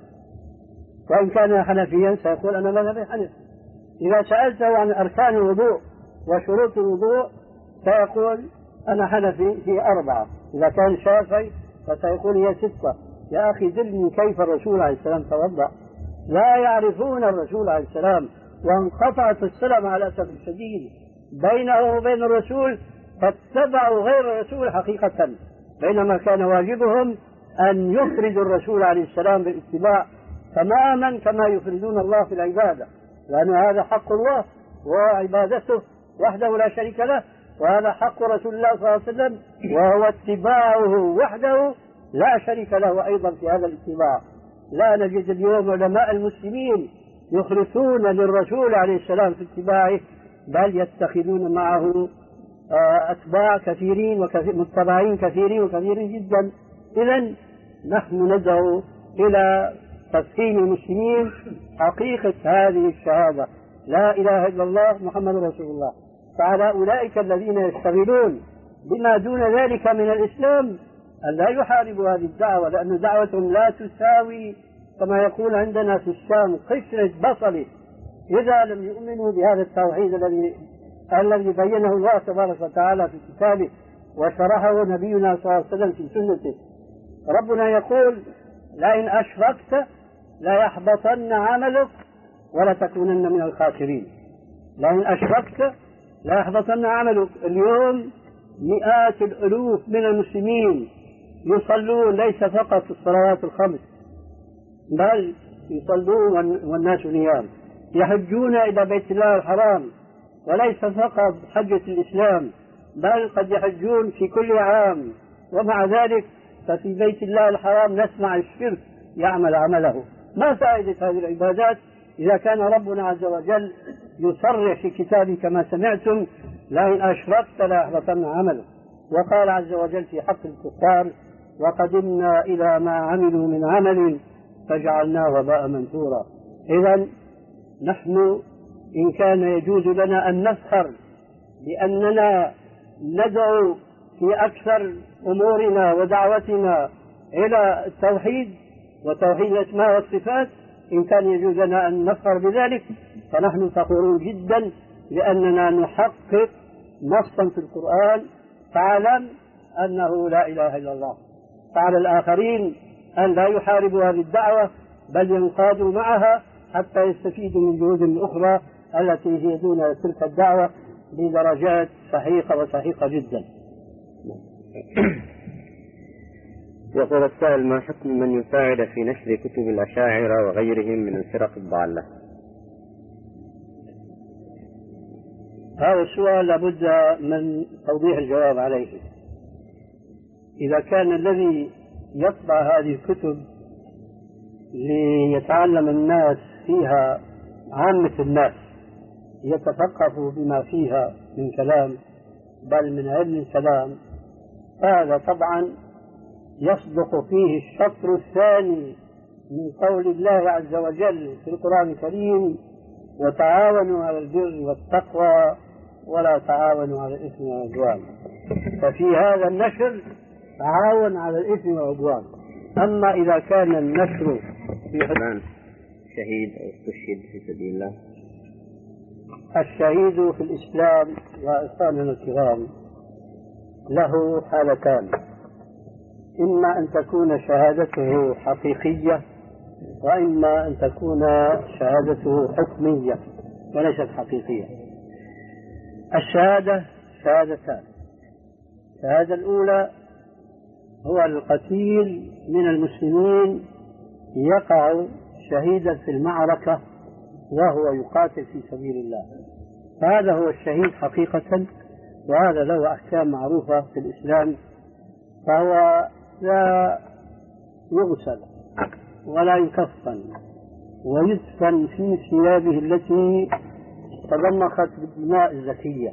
وإن كان حنفيا سيقول: أنا مذهبي حنفي. إذا سألته عن أركان الوضوء وشروط الوضوء سيقول: أنا حنفي في أربعة. إذا كان شافعي فسيقول: هي ستة. يا أخي دلني كيف الرسول عليه السلام توضأ. لا يعرفون الرسول عليه السلام، وانقطعت الصلة مع الأسف الشديد بينه وبين الرسول، فاتبعوا غير الرسول حقيقة، بينما كان واجبهم أن يفردوا الرسول عليه السلام بالاتباع تماما كما يفردون الله في العبادة، لأن هذا حق الله وعبادته وحده لا شريك له، وهذا حق رسول الله صلى الله عليه وسلم وهو اتباعه وحده لا شريك له أيضا في هذا الاتباع. لا نجد اليوم علماء المسلمين يخلصون للرسول عليه السلام في اتباعه، بل يتخذون معه أتباع كثيرين ومتبعين كثيرين وكثيرين جدا. إذن نحن ندعو إلى تفهيم المسلمين حقيقة هذه الشهادة: لا إله إلا الله محمد رسول الله. فعلى أولئك الذين يشتغلون بما دون ذلك من الإسلام أن لا يحاربوا هذه الدعوة، لأن دعوتهم لا تساوي كما يقول عندنا في الشام قشرة بصل إذا لم يؤمنوا بهذا التوحيد الذي الذي بينه الله تبارك وتعالى في كتابه وشرحه نبينا صلى الله عليه وسلم في سنته. ربنا يقول: لئن أشركت ليحبطن عملك ولتكونن من الخاسرين. لئن أشركت ليحبطن عملك. اليوم مئات الألوف من المسلمين يصلون ليس فقط الصلوات الخمس، بل يصلون والناس نيام، يحجون إلى بيت الله الحرام، وليس فقط حجة الإسلام بل قد يحجون في كل عام، ومع ذلك ففي بيت الله الحرام نسمع الشرك يعمل عمله. ما فائدة هذه العبادات إذا كان ربنا عز وجل يصرح في كتابه كما سمعتم: لئن أشركت ليحبطن عملك. وقال عز وجل في حق الكفار: وقدمنا إلى ما عملوا من عمل فجعلناه هباء منثورا. إذن نحن إن كان يجوز لنا أن نفخر بأننا ندعو في أكثر أمورنا ودعوتنا إلى التوحيد وتوحيد الأسماء والصفات، إن كان يجوز لنا أن نفخر بذلك فنحن فخورون جدا لأننا نحقق نصا في القرآن: فاعلم أنه لا إله إلا الله. فعلى الآخرين أن لا يحاربوا هذه الدعوة بل ينقادوا معها حتى يستفيدوا من جهود أخرى التي هي دون تلك الدعوة بدرجات صحيحة وصحيحة جدا. يقول السائل: ما حكم من يساعد في نشر كتب الأشاعرة وغيرهم من الفرق الضالة؟ هذا السؤال لابد من توضيح الجواب عليه. إذا كان الذي يطبع هذه الكتب ليتعلم الناس فيها، عامة الناس يتثقفوا بما فيها من كلام بل من علم الكلام، هذا طبعا يصدق فيه الشطر الثاني من قول الله عز وجل في القرآن الكريم: وتعاونوا على البر والتقوى ولا تعاونوا على الإثم والعدوان. ففي هذا النشر تعاون على الإثم والعدوان. أما إذا كان النشر في شهيد أو استشهد في سبيل الله، الشهيد في الإسلام وإخواننا الكرام له حالتان: إما أن تكون شهادته حقيقية، وإما أن تكون شهادته حكمية وليست حقيقية. الشهادة شهادتان: الشهادة الأولى هو القتيل من المسلمين يقع شهيدا في المعركة وهو يقاتل في سبيل الله، فهذا هو الشهيد حقيقة، وهذا له أحكام معروفة في الإسلام. فهو لا يغسل ولا يكفن ويدفن في ثيابه التي تضمخت بالدماء الزكية،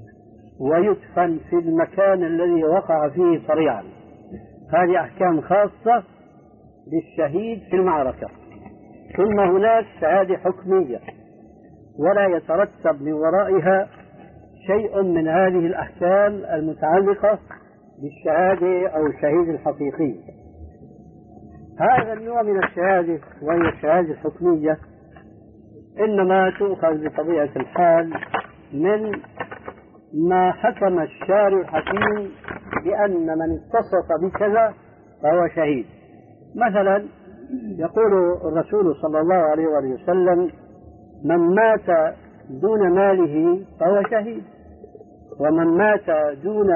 ويدفن في المكان الذي وقع فيه صريعا. هذه أحكام خاصة للشهيد في المعركة. ثم هناك شهادة حكمية ولا يترتب من ورائها شيء من هذه الأحكام المتعلقة بالشهادة أو الشهيد الحقيقي. هذا النوع من الشهادة وهي الشهادة الحكمية إنما تؤخذ بطبيعة الحال من ما حكم الشارع الحكيم بأن من اتصف بكذا فهو شهيد. مثلا يقول الرسول صلى الله عليه وآله وسلم: من مات دون ماله فهو شهيد، ومن مات دون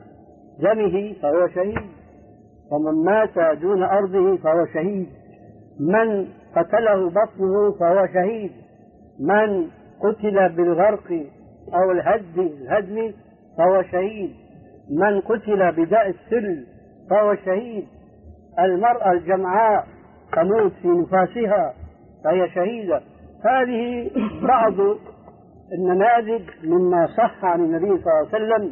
دمه فهو شهيد، ومن مات دون أرضه فهو شهيد، من قتله بطنه فهو شهيد، من قتل بالغرق أو الهد الهدم فهو شهيد، من قتل بداء السل فهو شهيد، المرأة الجمعاء تموت في نفاسها فهي شهيدة. هذه بعض النماذج مما صح عن النبي صلى الله عليه وسلم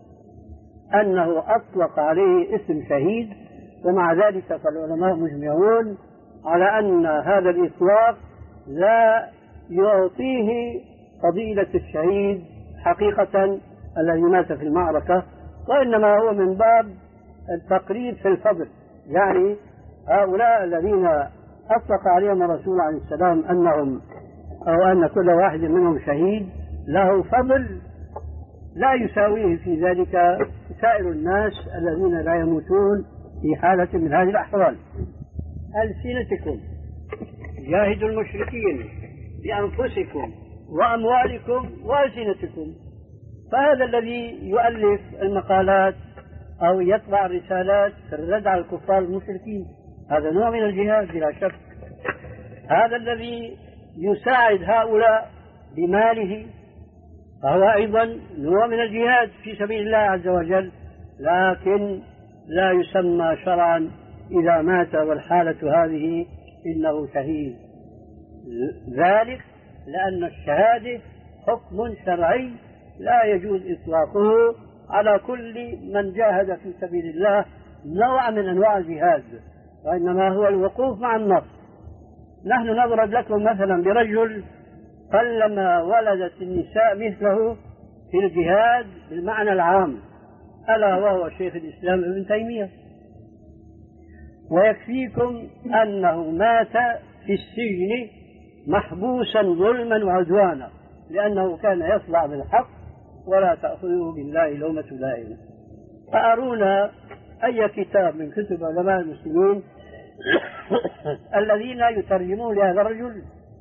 أنه أطلق عليه اسم شهيد، ومع ذلك فالعلماء مجمعون على أن هذا الإطلاق لا يعطيه فضيلة الشهيد حقيقة الذي مات في المعركة، وإنما هو من باب التقريب في الفضل. يعني هؤلاء الذين أطلق عليهم الرسول عليه السلام أنهم أو أن كل واحد منهم شهيد له فضل لا يساويه في ذلك سائر الناس الذين لا يموتون في حالة من هذه الأحوال. ألسنتكم جاهدوا المشركين بأنفسكم وأموالكم وألسنتكم. فهذا الذي يؤلف المقالات أو يطبع رسالات في الرد على الكفار المشركين هذا نوع من الجهاد بلا شك. هذا الذي يساعد هؤلاء بماله فهو أيضا نوع من الجهاد في سبيل الله عز وجل، لكن لا يسمى شرعا إذا مات والحالة هذه إنه شهيد. ذلك لأن الشهادة حكم شرعي لا يجوز إطلاقه على كل من جاهد في سبيل الله نوع من أنواع الجهاد، وإنما هو الوقوف مع النص. نحن نضرب لكم مثلا برجل قلما ولدت النساء مثله في الجهاد بالمعنى العام، ألا وهو شيخ الإسلام ابن تيمية. ويكفيكم أنه مات في السجن محبوسا ظلما وعدوانا لأنه كان يصدع بالحق ولا تأخذه بالله لومة لائم. فأرونا أي كتاب من كتب علماء المسلمين الذين يترجمون لهذا الرجل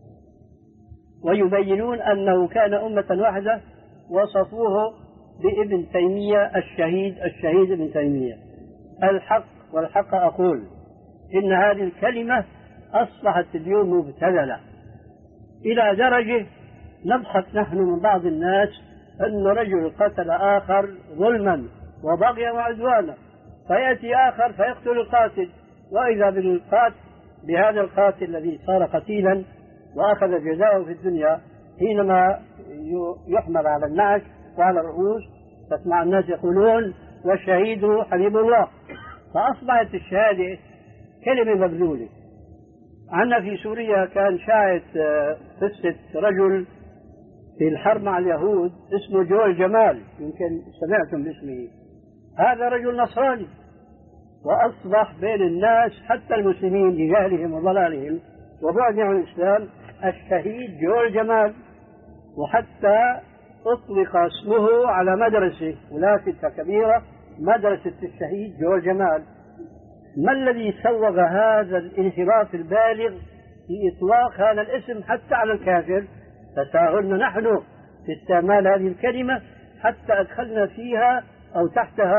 ويبينون أنه كان أمة واحدة وصفوه بابن تيمية الشهيد الشهيد ابن تيمية. الحق والحق أقول إن هذه الكلمة أصبحت اليوم مبتذلة إلى درجة نضحك نحن من بعض الناس أن رجل قتل آخر ظلما وبغيا وعدوانا، فيأتي آخر فيقتل القاتل، وإذا بالقاتل بهذا القاتل الذي صار قتيلا وأخذ جزاءه في الدنيا حينما يحمل على النعش وعلى الرؤوس تسمع الناس يقولون والشهيد حبيب الله. فأصبحت الشهادة كلمة مبذولة. عندنا في سوريا كان شاهد قصة رجل في الحرب مع اليهود اسمه جويل جمال، يمكن سمعتم باسمه. هذا رجل نصراني وأصبح بين الناس حتى المسلمين بجهلهم وضلالهم وبعدهم عن الإسلام الشهيد جويل جمال، وحتى أطلق اسمه على مدرسة ولافتة كبيرة مدرسة الشهيد جويل جمال. ما الذي سوغ هذا الانحراف البالغ في إطلاق هذا الاسم حتى على الكافر؟ تساهلنا نحن في استعمال هذه الكلمة حتى أدخلنا فيها أو تحتها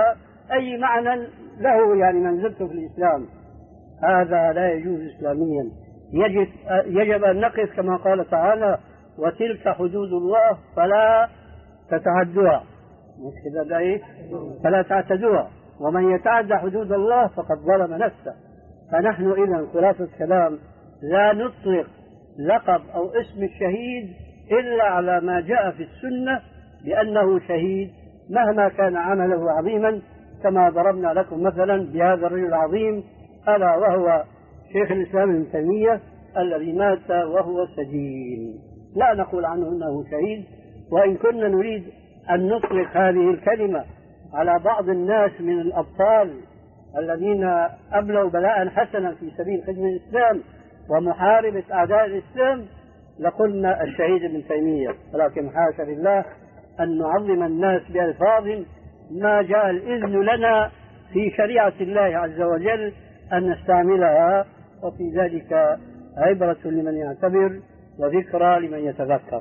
أي معنى له يعني منزلته في الإسلام، هذا لا يجوز إسلاميا. يجب, يجب أن نقف كما قال تعالى: وتلك حدود الله فلا تتعدوها، مش كذا إيه؟ فلا تعتدوها، ومن يتعدى حدود الله فقد ظلم نفسه. فنحن إذن خلاصة كلام لا نطلق لقب أو اسم الشهيد إلا على ما جاء في السنة بأنه شهيد مهما كان عمله عظيما، كما ضربنا لكم مثلا بهذا الرجل العظيم ألا وهو شيخ الإسلام ابن تيمية الذي مات وهو سجين. لا نقول عنه أنه شهيد، وإن كنا نريد أن نطلق هذه الكلمة على بعض الناس من الأبطال الذين أبلوا بلاء حسنا في سبيل خدمة الإسلام ومحاربة أعداء الإسلام لقلنا الشهيد ابن تيمية، ولكن حاشا لله أن نعظم الناس بألفاظ ما جاء الإذن لنا في شريعة الله عز وجل أن نستعملها، وفي ذلك عبرة لمن يعتبر وذكرى لمن يتذكر.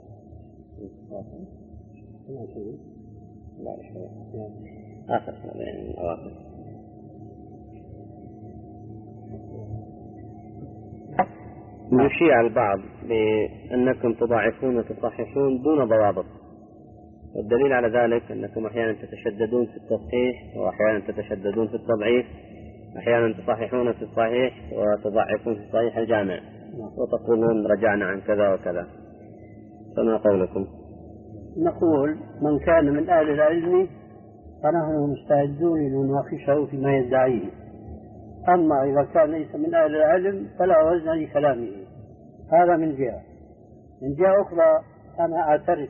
يشيع البعض بأنكم تضاعفون وتصححون دون ضوابط، والدليل على ذلك أنكم أحيانا تتشددون في التصحيح وأحيانا تتشددون في التضعيف، أحيانا تصححون في الصحيح وتضعفون في الصحيح الجامع، وتقولون رجعنا عن كذا وكذا. فما قولكم؟ نقول من كان من أهل العلم فنحن مستعدون لنناقشه فيما يدعيه، أما إذا كان ليس من أهل العلم فلا وزن لكلامه. هذا من جهة. من جهة أخرى أنا أعترف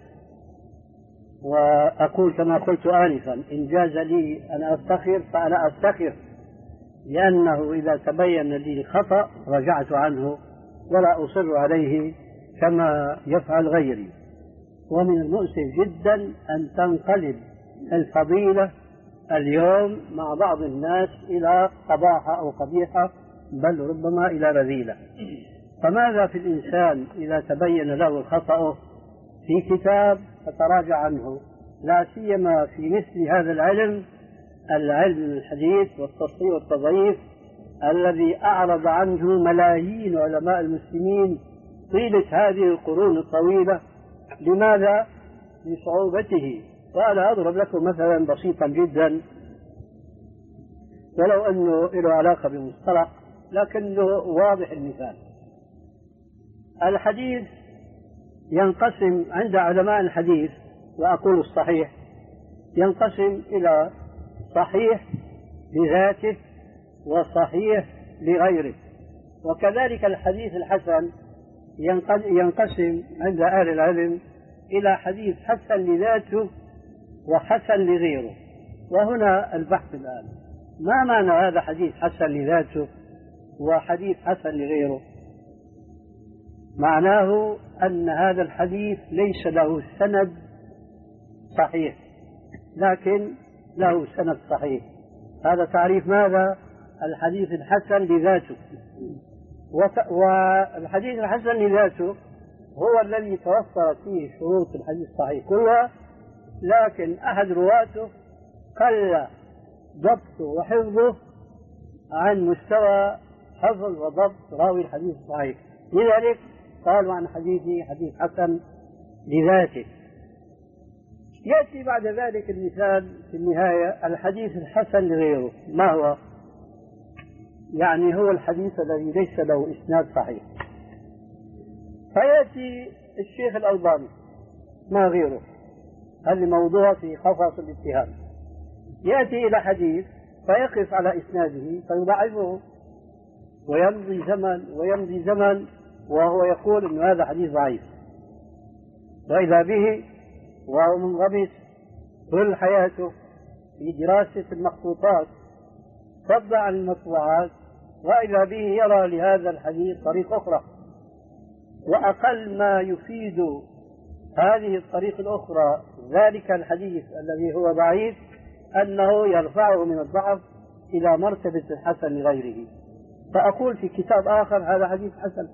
وأقول كما قلت آنفا: إن جاز لي أن أفتخر فأنا أفتخر، لأنه إذا تبين لي الخطأ رجعت عنه ولا أصر عليه كما يفعل غيري. ومن المؤسف جدا أن تنقلب الفضيلة اليوم مع بعض الناس إلى قباحة أو قبيحة، بل ربما إلى رذيلة. فماذا في الإنسان إذا تبين له الخطأ في كتاب فتراجع عنه، لا سيما في مثل هذا العلم، العلم الحديث والتصحيح والتضعيف الذي أعرض عنه ملايين علماء المسلمين طيلة هذه القرون الطويلة. لماذا؟ لصعوبته. وأنا أضرب لكم مثلا بسيطا جدا، ولو أنه له علاقة بمصطلح لكنه واضح المثال. الحديث ينقسم عند علماء الحديث، وأقول الصحيح، ينقسم إلى صحيح لذاته وصحيح لغيره، وكذلك الحديث الحسن ينقسم عند أهل العلم إلى حديث حسن لذاته وحسن لغيره. وهنا البحث الآن: ما معنى هذا حديث حسن لذاته وحديث حسن لغيره؟ معناه أن هذا الحديث ليس له سند صحيح لكن له سند صحيح. هذا تعريف ماذا؟ الحديث الحسن لذاته. والحديث الحسن لذاته هو الذي توفرت فيه شروط الحديث الصحيح كلها، لكن أحد رواته قل ضبطه وحفظه عن مستوى حفظ وضبط راوي الحديث الصحيح، لذلك قالوا عن حديثه حديث حسن لذاته. يأتي بعد ذلك المثال في النهاية: الحديث الحسن لغيره. ما هو؟ يعني هو الحديث الذي ليس له إسناد صحيح. فيأتي الشيخ الألباني ما غيره، هذا موضوع في خفص الاتهام، يأتي إلى حديث فيقف على إسناده فيضعفه، ويمضي زمن ويمضي زمن وهو يقول أن هذا حديث ضعيف، وإذا به وهو منغمس كل حياته في دراسة المخطوطات فضلا عن المطبوعات، وإذا به يرى لهذا الحديث طريق أخرى، وأقل ما يفيد هذه الطريق الأخرى ذلك الحديث الذي هو ضعيف أنه يرفعه من الضعف إلى مرتبة الحسن لغيره. فأقول في كتاب آخر هذا حديث حسن.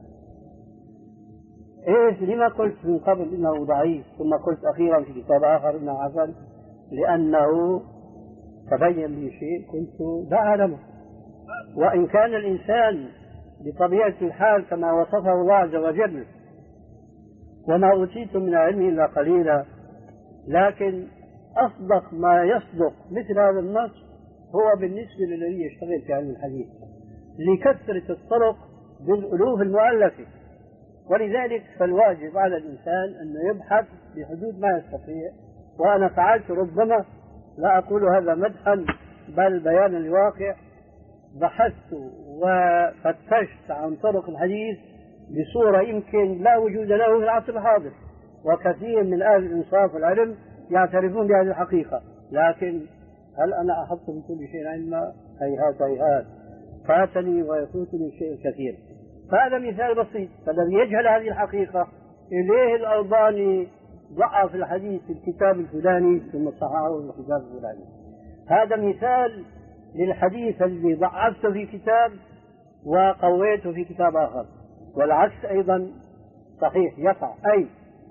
إيه لما قلت من قبل إنه ضعيف ثم قلت أخيرا في كتاب آخر إنه حسن؟ لأنه تبين لي شيء كنت لا أعلمه. وإن كان الإنسان بطبيعة الحال كما وصفه الله عز وجل وما أوتيتم من العلم إلا قليلا، لكن أصدق ما يصدق مثل هذا النص هو بالنسبة للذي يشتغل في علم الحديث لكثرة الطرق بالألوف المؤلفة. ولذلك فالواجب على الإنسان أن يبحث بحدود ما يستطيع. وأنا فعلت ربما لا أقول هذا مدحا بل بيانا لواقع، بحثت وفتشت عن طرق الحديث بصورة يمكن لا وجود له في العصر الحاضر، وكثير من أهل الإنصاف والعلم يعترفون بهذه الحقيقة. لكن هل أنا أحط بكل شيء علما؟ هيهات هيهات، فاتني ويفوتني الشيء الكثير. فهذا مثال بسيط. فالذي يجهل هذه الحقيقة إليه الألباني ضعف الحديث في الكتاب الفلاني ثم صححه في الكتاب الفلاني. هذا مثال للحديث الذي ضعفته في كتاب وقويته في كتاب آخر، والعكس أيضا صحيح يقع. أي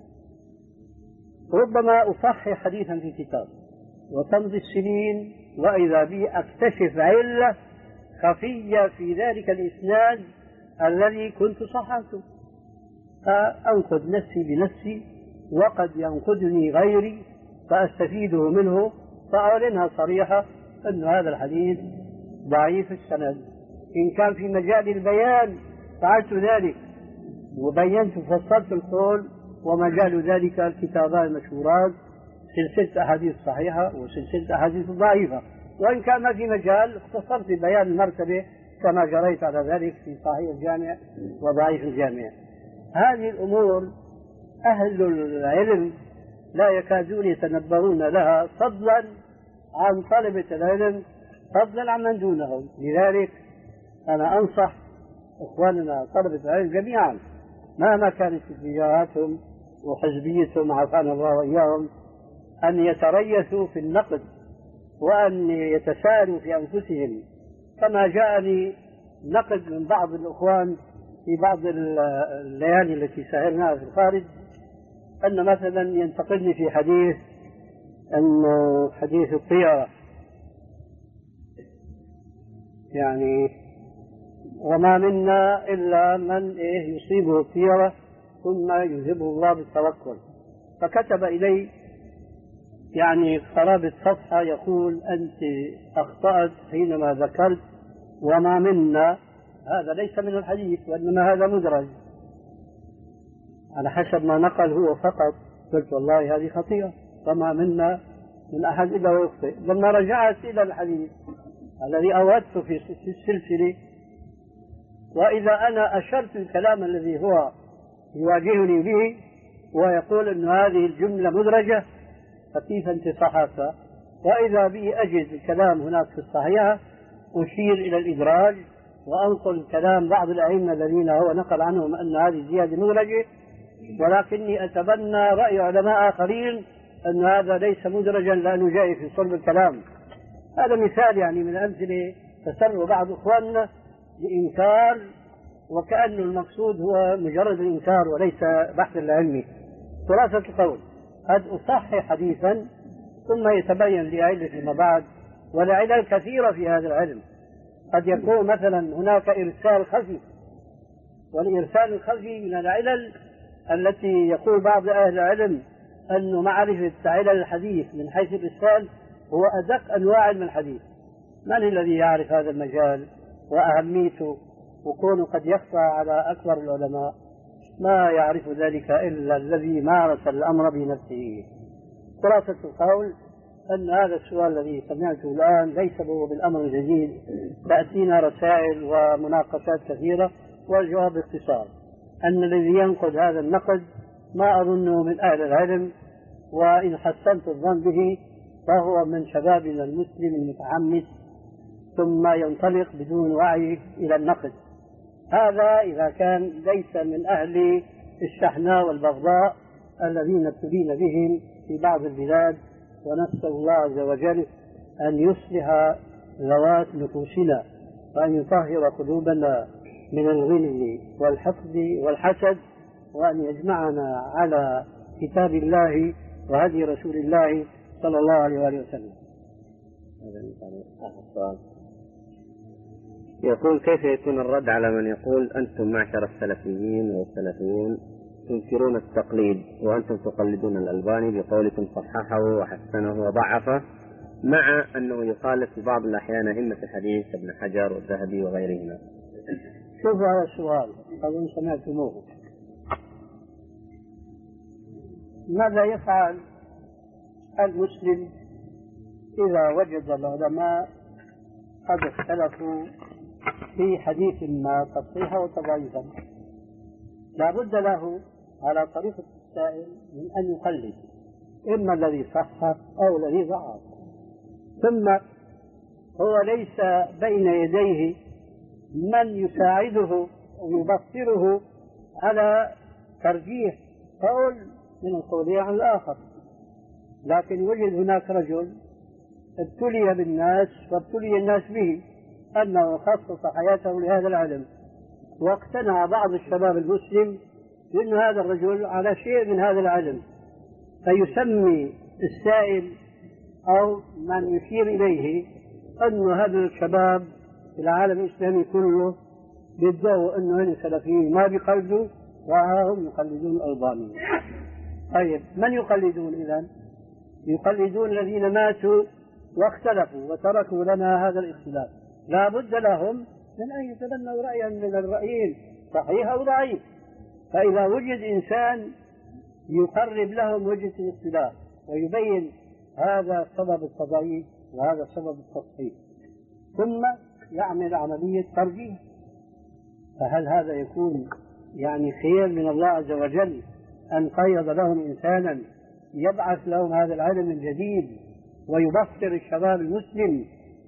ربما أصحح حديثا في كتاب وتمضي السنين وإذا بي أكتشف علة خفية في ذلك الإسناد الذي كنت صححته، فأنقذ نفسي بنفسي وقد ينقذني غيري فأستفيده منه، فأعلنها صريحة أن هذا الحديث ضعيف السند. إن كان في مجال البيان فعلت ذلك وبينت وفصلت القول، ومجال ذلك الكتابان المشهورات سلسلة أحاديث صحيحة وسلسلة أحاديث ضعيفة. وإن كان ما في مجال اختصرت ببيان المرتبة كما جريت على ذلك في صحيح الجامع وضعيف الجامع. هذه الأمور أهل العلم لا يكادون يتنبهون لها، فضلا عن طلبة العلم، فضلا عن من دونهم. لذلك أنا أنصح إخواننا طلبة العلم جميعا مهما كانت اتجاهاتهم وحزبيتهم عافانا الله وإياهم أن يتريثوا في النقد وأن يتساءلوا في أنفسهم. كما جاءني نقد من بعض الإخوان في بعض الليالي التي سهرناها في الخارج أن مثلا ينتقدني في حديث أن حديث الطيرة، يعني وما منا إلا من إيه يصيبه الطيرة ثم يذهبه الله بالتوكل. فكتب إلي يعني قرابة صفحة يقول أنت أخطأت حينما ذكرت وما منا، هذا ليس من الحديث وإنما هذا مدرج على حسب ما نقل هو فقط. قلت والله هذه خطيئة، وما منا من أحد إلا ويخطئ. لما رجعت إلى الحديث الذي أوردته في السلسلة وإذا أنا أشرت الكلام الذي هو يواجهني به ويقول أن هذه الجملة مدرجة فكيف أنت صححتها؟ وإذا بي أجد الكلام هناك في الصحيحة أشير إلى الإدراج وأنقل كلام بعض الأئمة الذين هو نقل عنهم أن هذه زيادة مدرجة، ولكني أتبنى رأي علماء آخرين أن هذا ليس مدرجا لأنه جاي في صلب الكلام. هذا مثال يعني من أمثلة تسر بعض إخواننا لإنكار وكأن المقصود هو مجرد الإنكار وليس بحث العلمي. خلاصة القول قد أصحح حديثا ثم يتبين لي علة فيما بعد، والعلل كثيرة في هذا العلم. قد يكون مثلا هناك إرسال خفي، والإرسال الخفي من العلل التي يقول بعض أهل العلم أن معرفة علل الحديث من حيث الإرسال هو أدق أنواع علم الحديث. من الذي يعرف هذا المجال وأهميته وكونه قد يخفى على أكبر العلماء؟ ما يعرف ذلك إلا الذي مارس الأمر بنفسه. خلاصة القول أن هذا السؤال الذي سمعته الآن ليس هو بالأمر الجديد، تأتينا رسائل ومناقشات كثيرة، والجواب باختصار أن الذي ينقد هذا النقد ما أظنه من أهل العلم، وإن حسنت الظن به فهو من شبابنا المسلم المتعمد ثم ينطلق بدون وعي إلى النقد. هذا إذا كان ليس من أهل الشحناء والبغضاء الذين ابتلينا بهم في بعض البلاد، ونسأل الله عز وجل أن يصلح ذوات نفوسنا وأن يطهر قلوبنا من الغل والحقد والحسد، وأن يجمعنا على كتاب الله وهدي رسول الله صلى الله عليه وآله وسلم. هذا آخر سؤال. يقول: كيف يكون الرد على من يقول أنتم معشر السلفيين والسلفيون تنكرون التقليد وأنتم تقلدون الألباني بقولكم صححه وحسنه وضعفه، مع أنه يخالف في بعض الأحيان أئمة الحديث ابن حجر والذهبي وغيرهما؟ شوفوا هذا السؤال أظن سمعتموه. ماذا يفعل المسلم إذا وجد العلماء قد اختلفوا في حديث ما تصحيحا وتضعيفا؟ لا بد له على طريقة السائل من أن يقلد إما الذي صحح أو الذي ضعف، ثم هو ليس بين يديه من يساعده ويبصره على ترجيح قول من القولين عن الآخر، لكن وجد هناك رجل ابتلي بالناس وابتلي الناس به أنه خصص حياته لهذا العلم، واقتنع بعض الشباب المسلم بأن هذا الرجل على شيء من هذا العلم، فيسمي السائل أو من يشير إليه أن هذا الشباب في العالم الإسلامي كله بيدعوا أنه هن سلفيين ما بيقلدوا وهم يقلدون الألبانيين. طيب من يقلدون إذن؟ يقلدون الذين ماتوا واختلفوا وتركوا لنا هذا الاختلاف. لا بد لهم من أن يتبنوا رأيا من الرأيين صحيح أو ضعيف، فإذا وجد إنسان يقرب لهم وجهة الاختلاف ويبين هذا سبب التضعيف وهذا سبب التصحيح ثم يعمل عملية ترجيح، فهل هذا يكون يعني خير من الله عز وجل أن قيض لهم إنسانا يبعث لهم هذا العلم الجديد ويبصر الشباب المسلم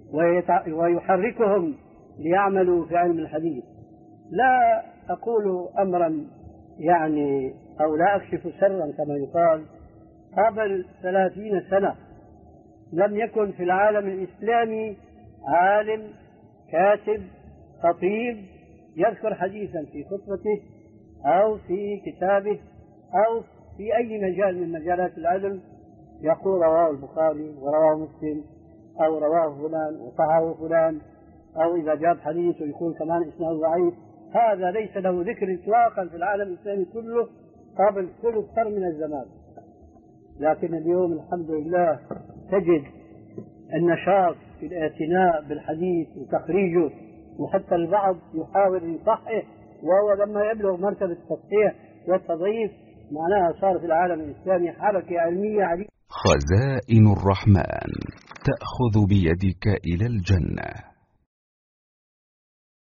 ويحركهم ليعملوا في علم الحديث؟ لا أقول أمرا يعني أو لا أكشف سرا كما يقال، قبل ثلاثين سنة لم يكن في العالم الإسلامي عالم كاتب خطيب يذكر حديثا في خطبته أو في كتابه أو في أي مجال من مجالات العلم يقول رواه البخاري ورواه مسلم أو رواه فلان وصححه فلان، أو إذا جاب حديث ويقول كمان إسناده ضعيف. هذا ليس له ذكر إطلاقا في العالم الإسلامي كله قبل ثلث قرن من الزمان. لكن اليوم الحمد لله تجد النشاط في الاعتناء بالحديث وتخريجه، وحتى البعض يحاول يصحح وهو لما يبلغ مرتبة التصحيح والتضعيف معناها صار في العالم الإسلامي حركة علمية عديدة. خزائن الرحمن تأخذ بيدك إلى الجنة.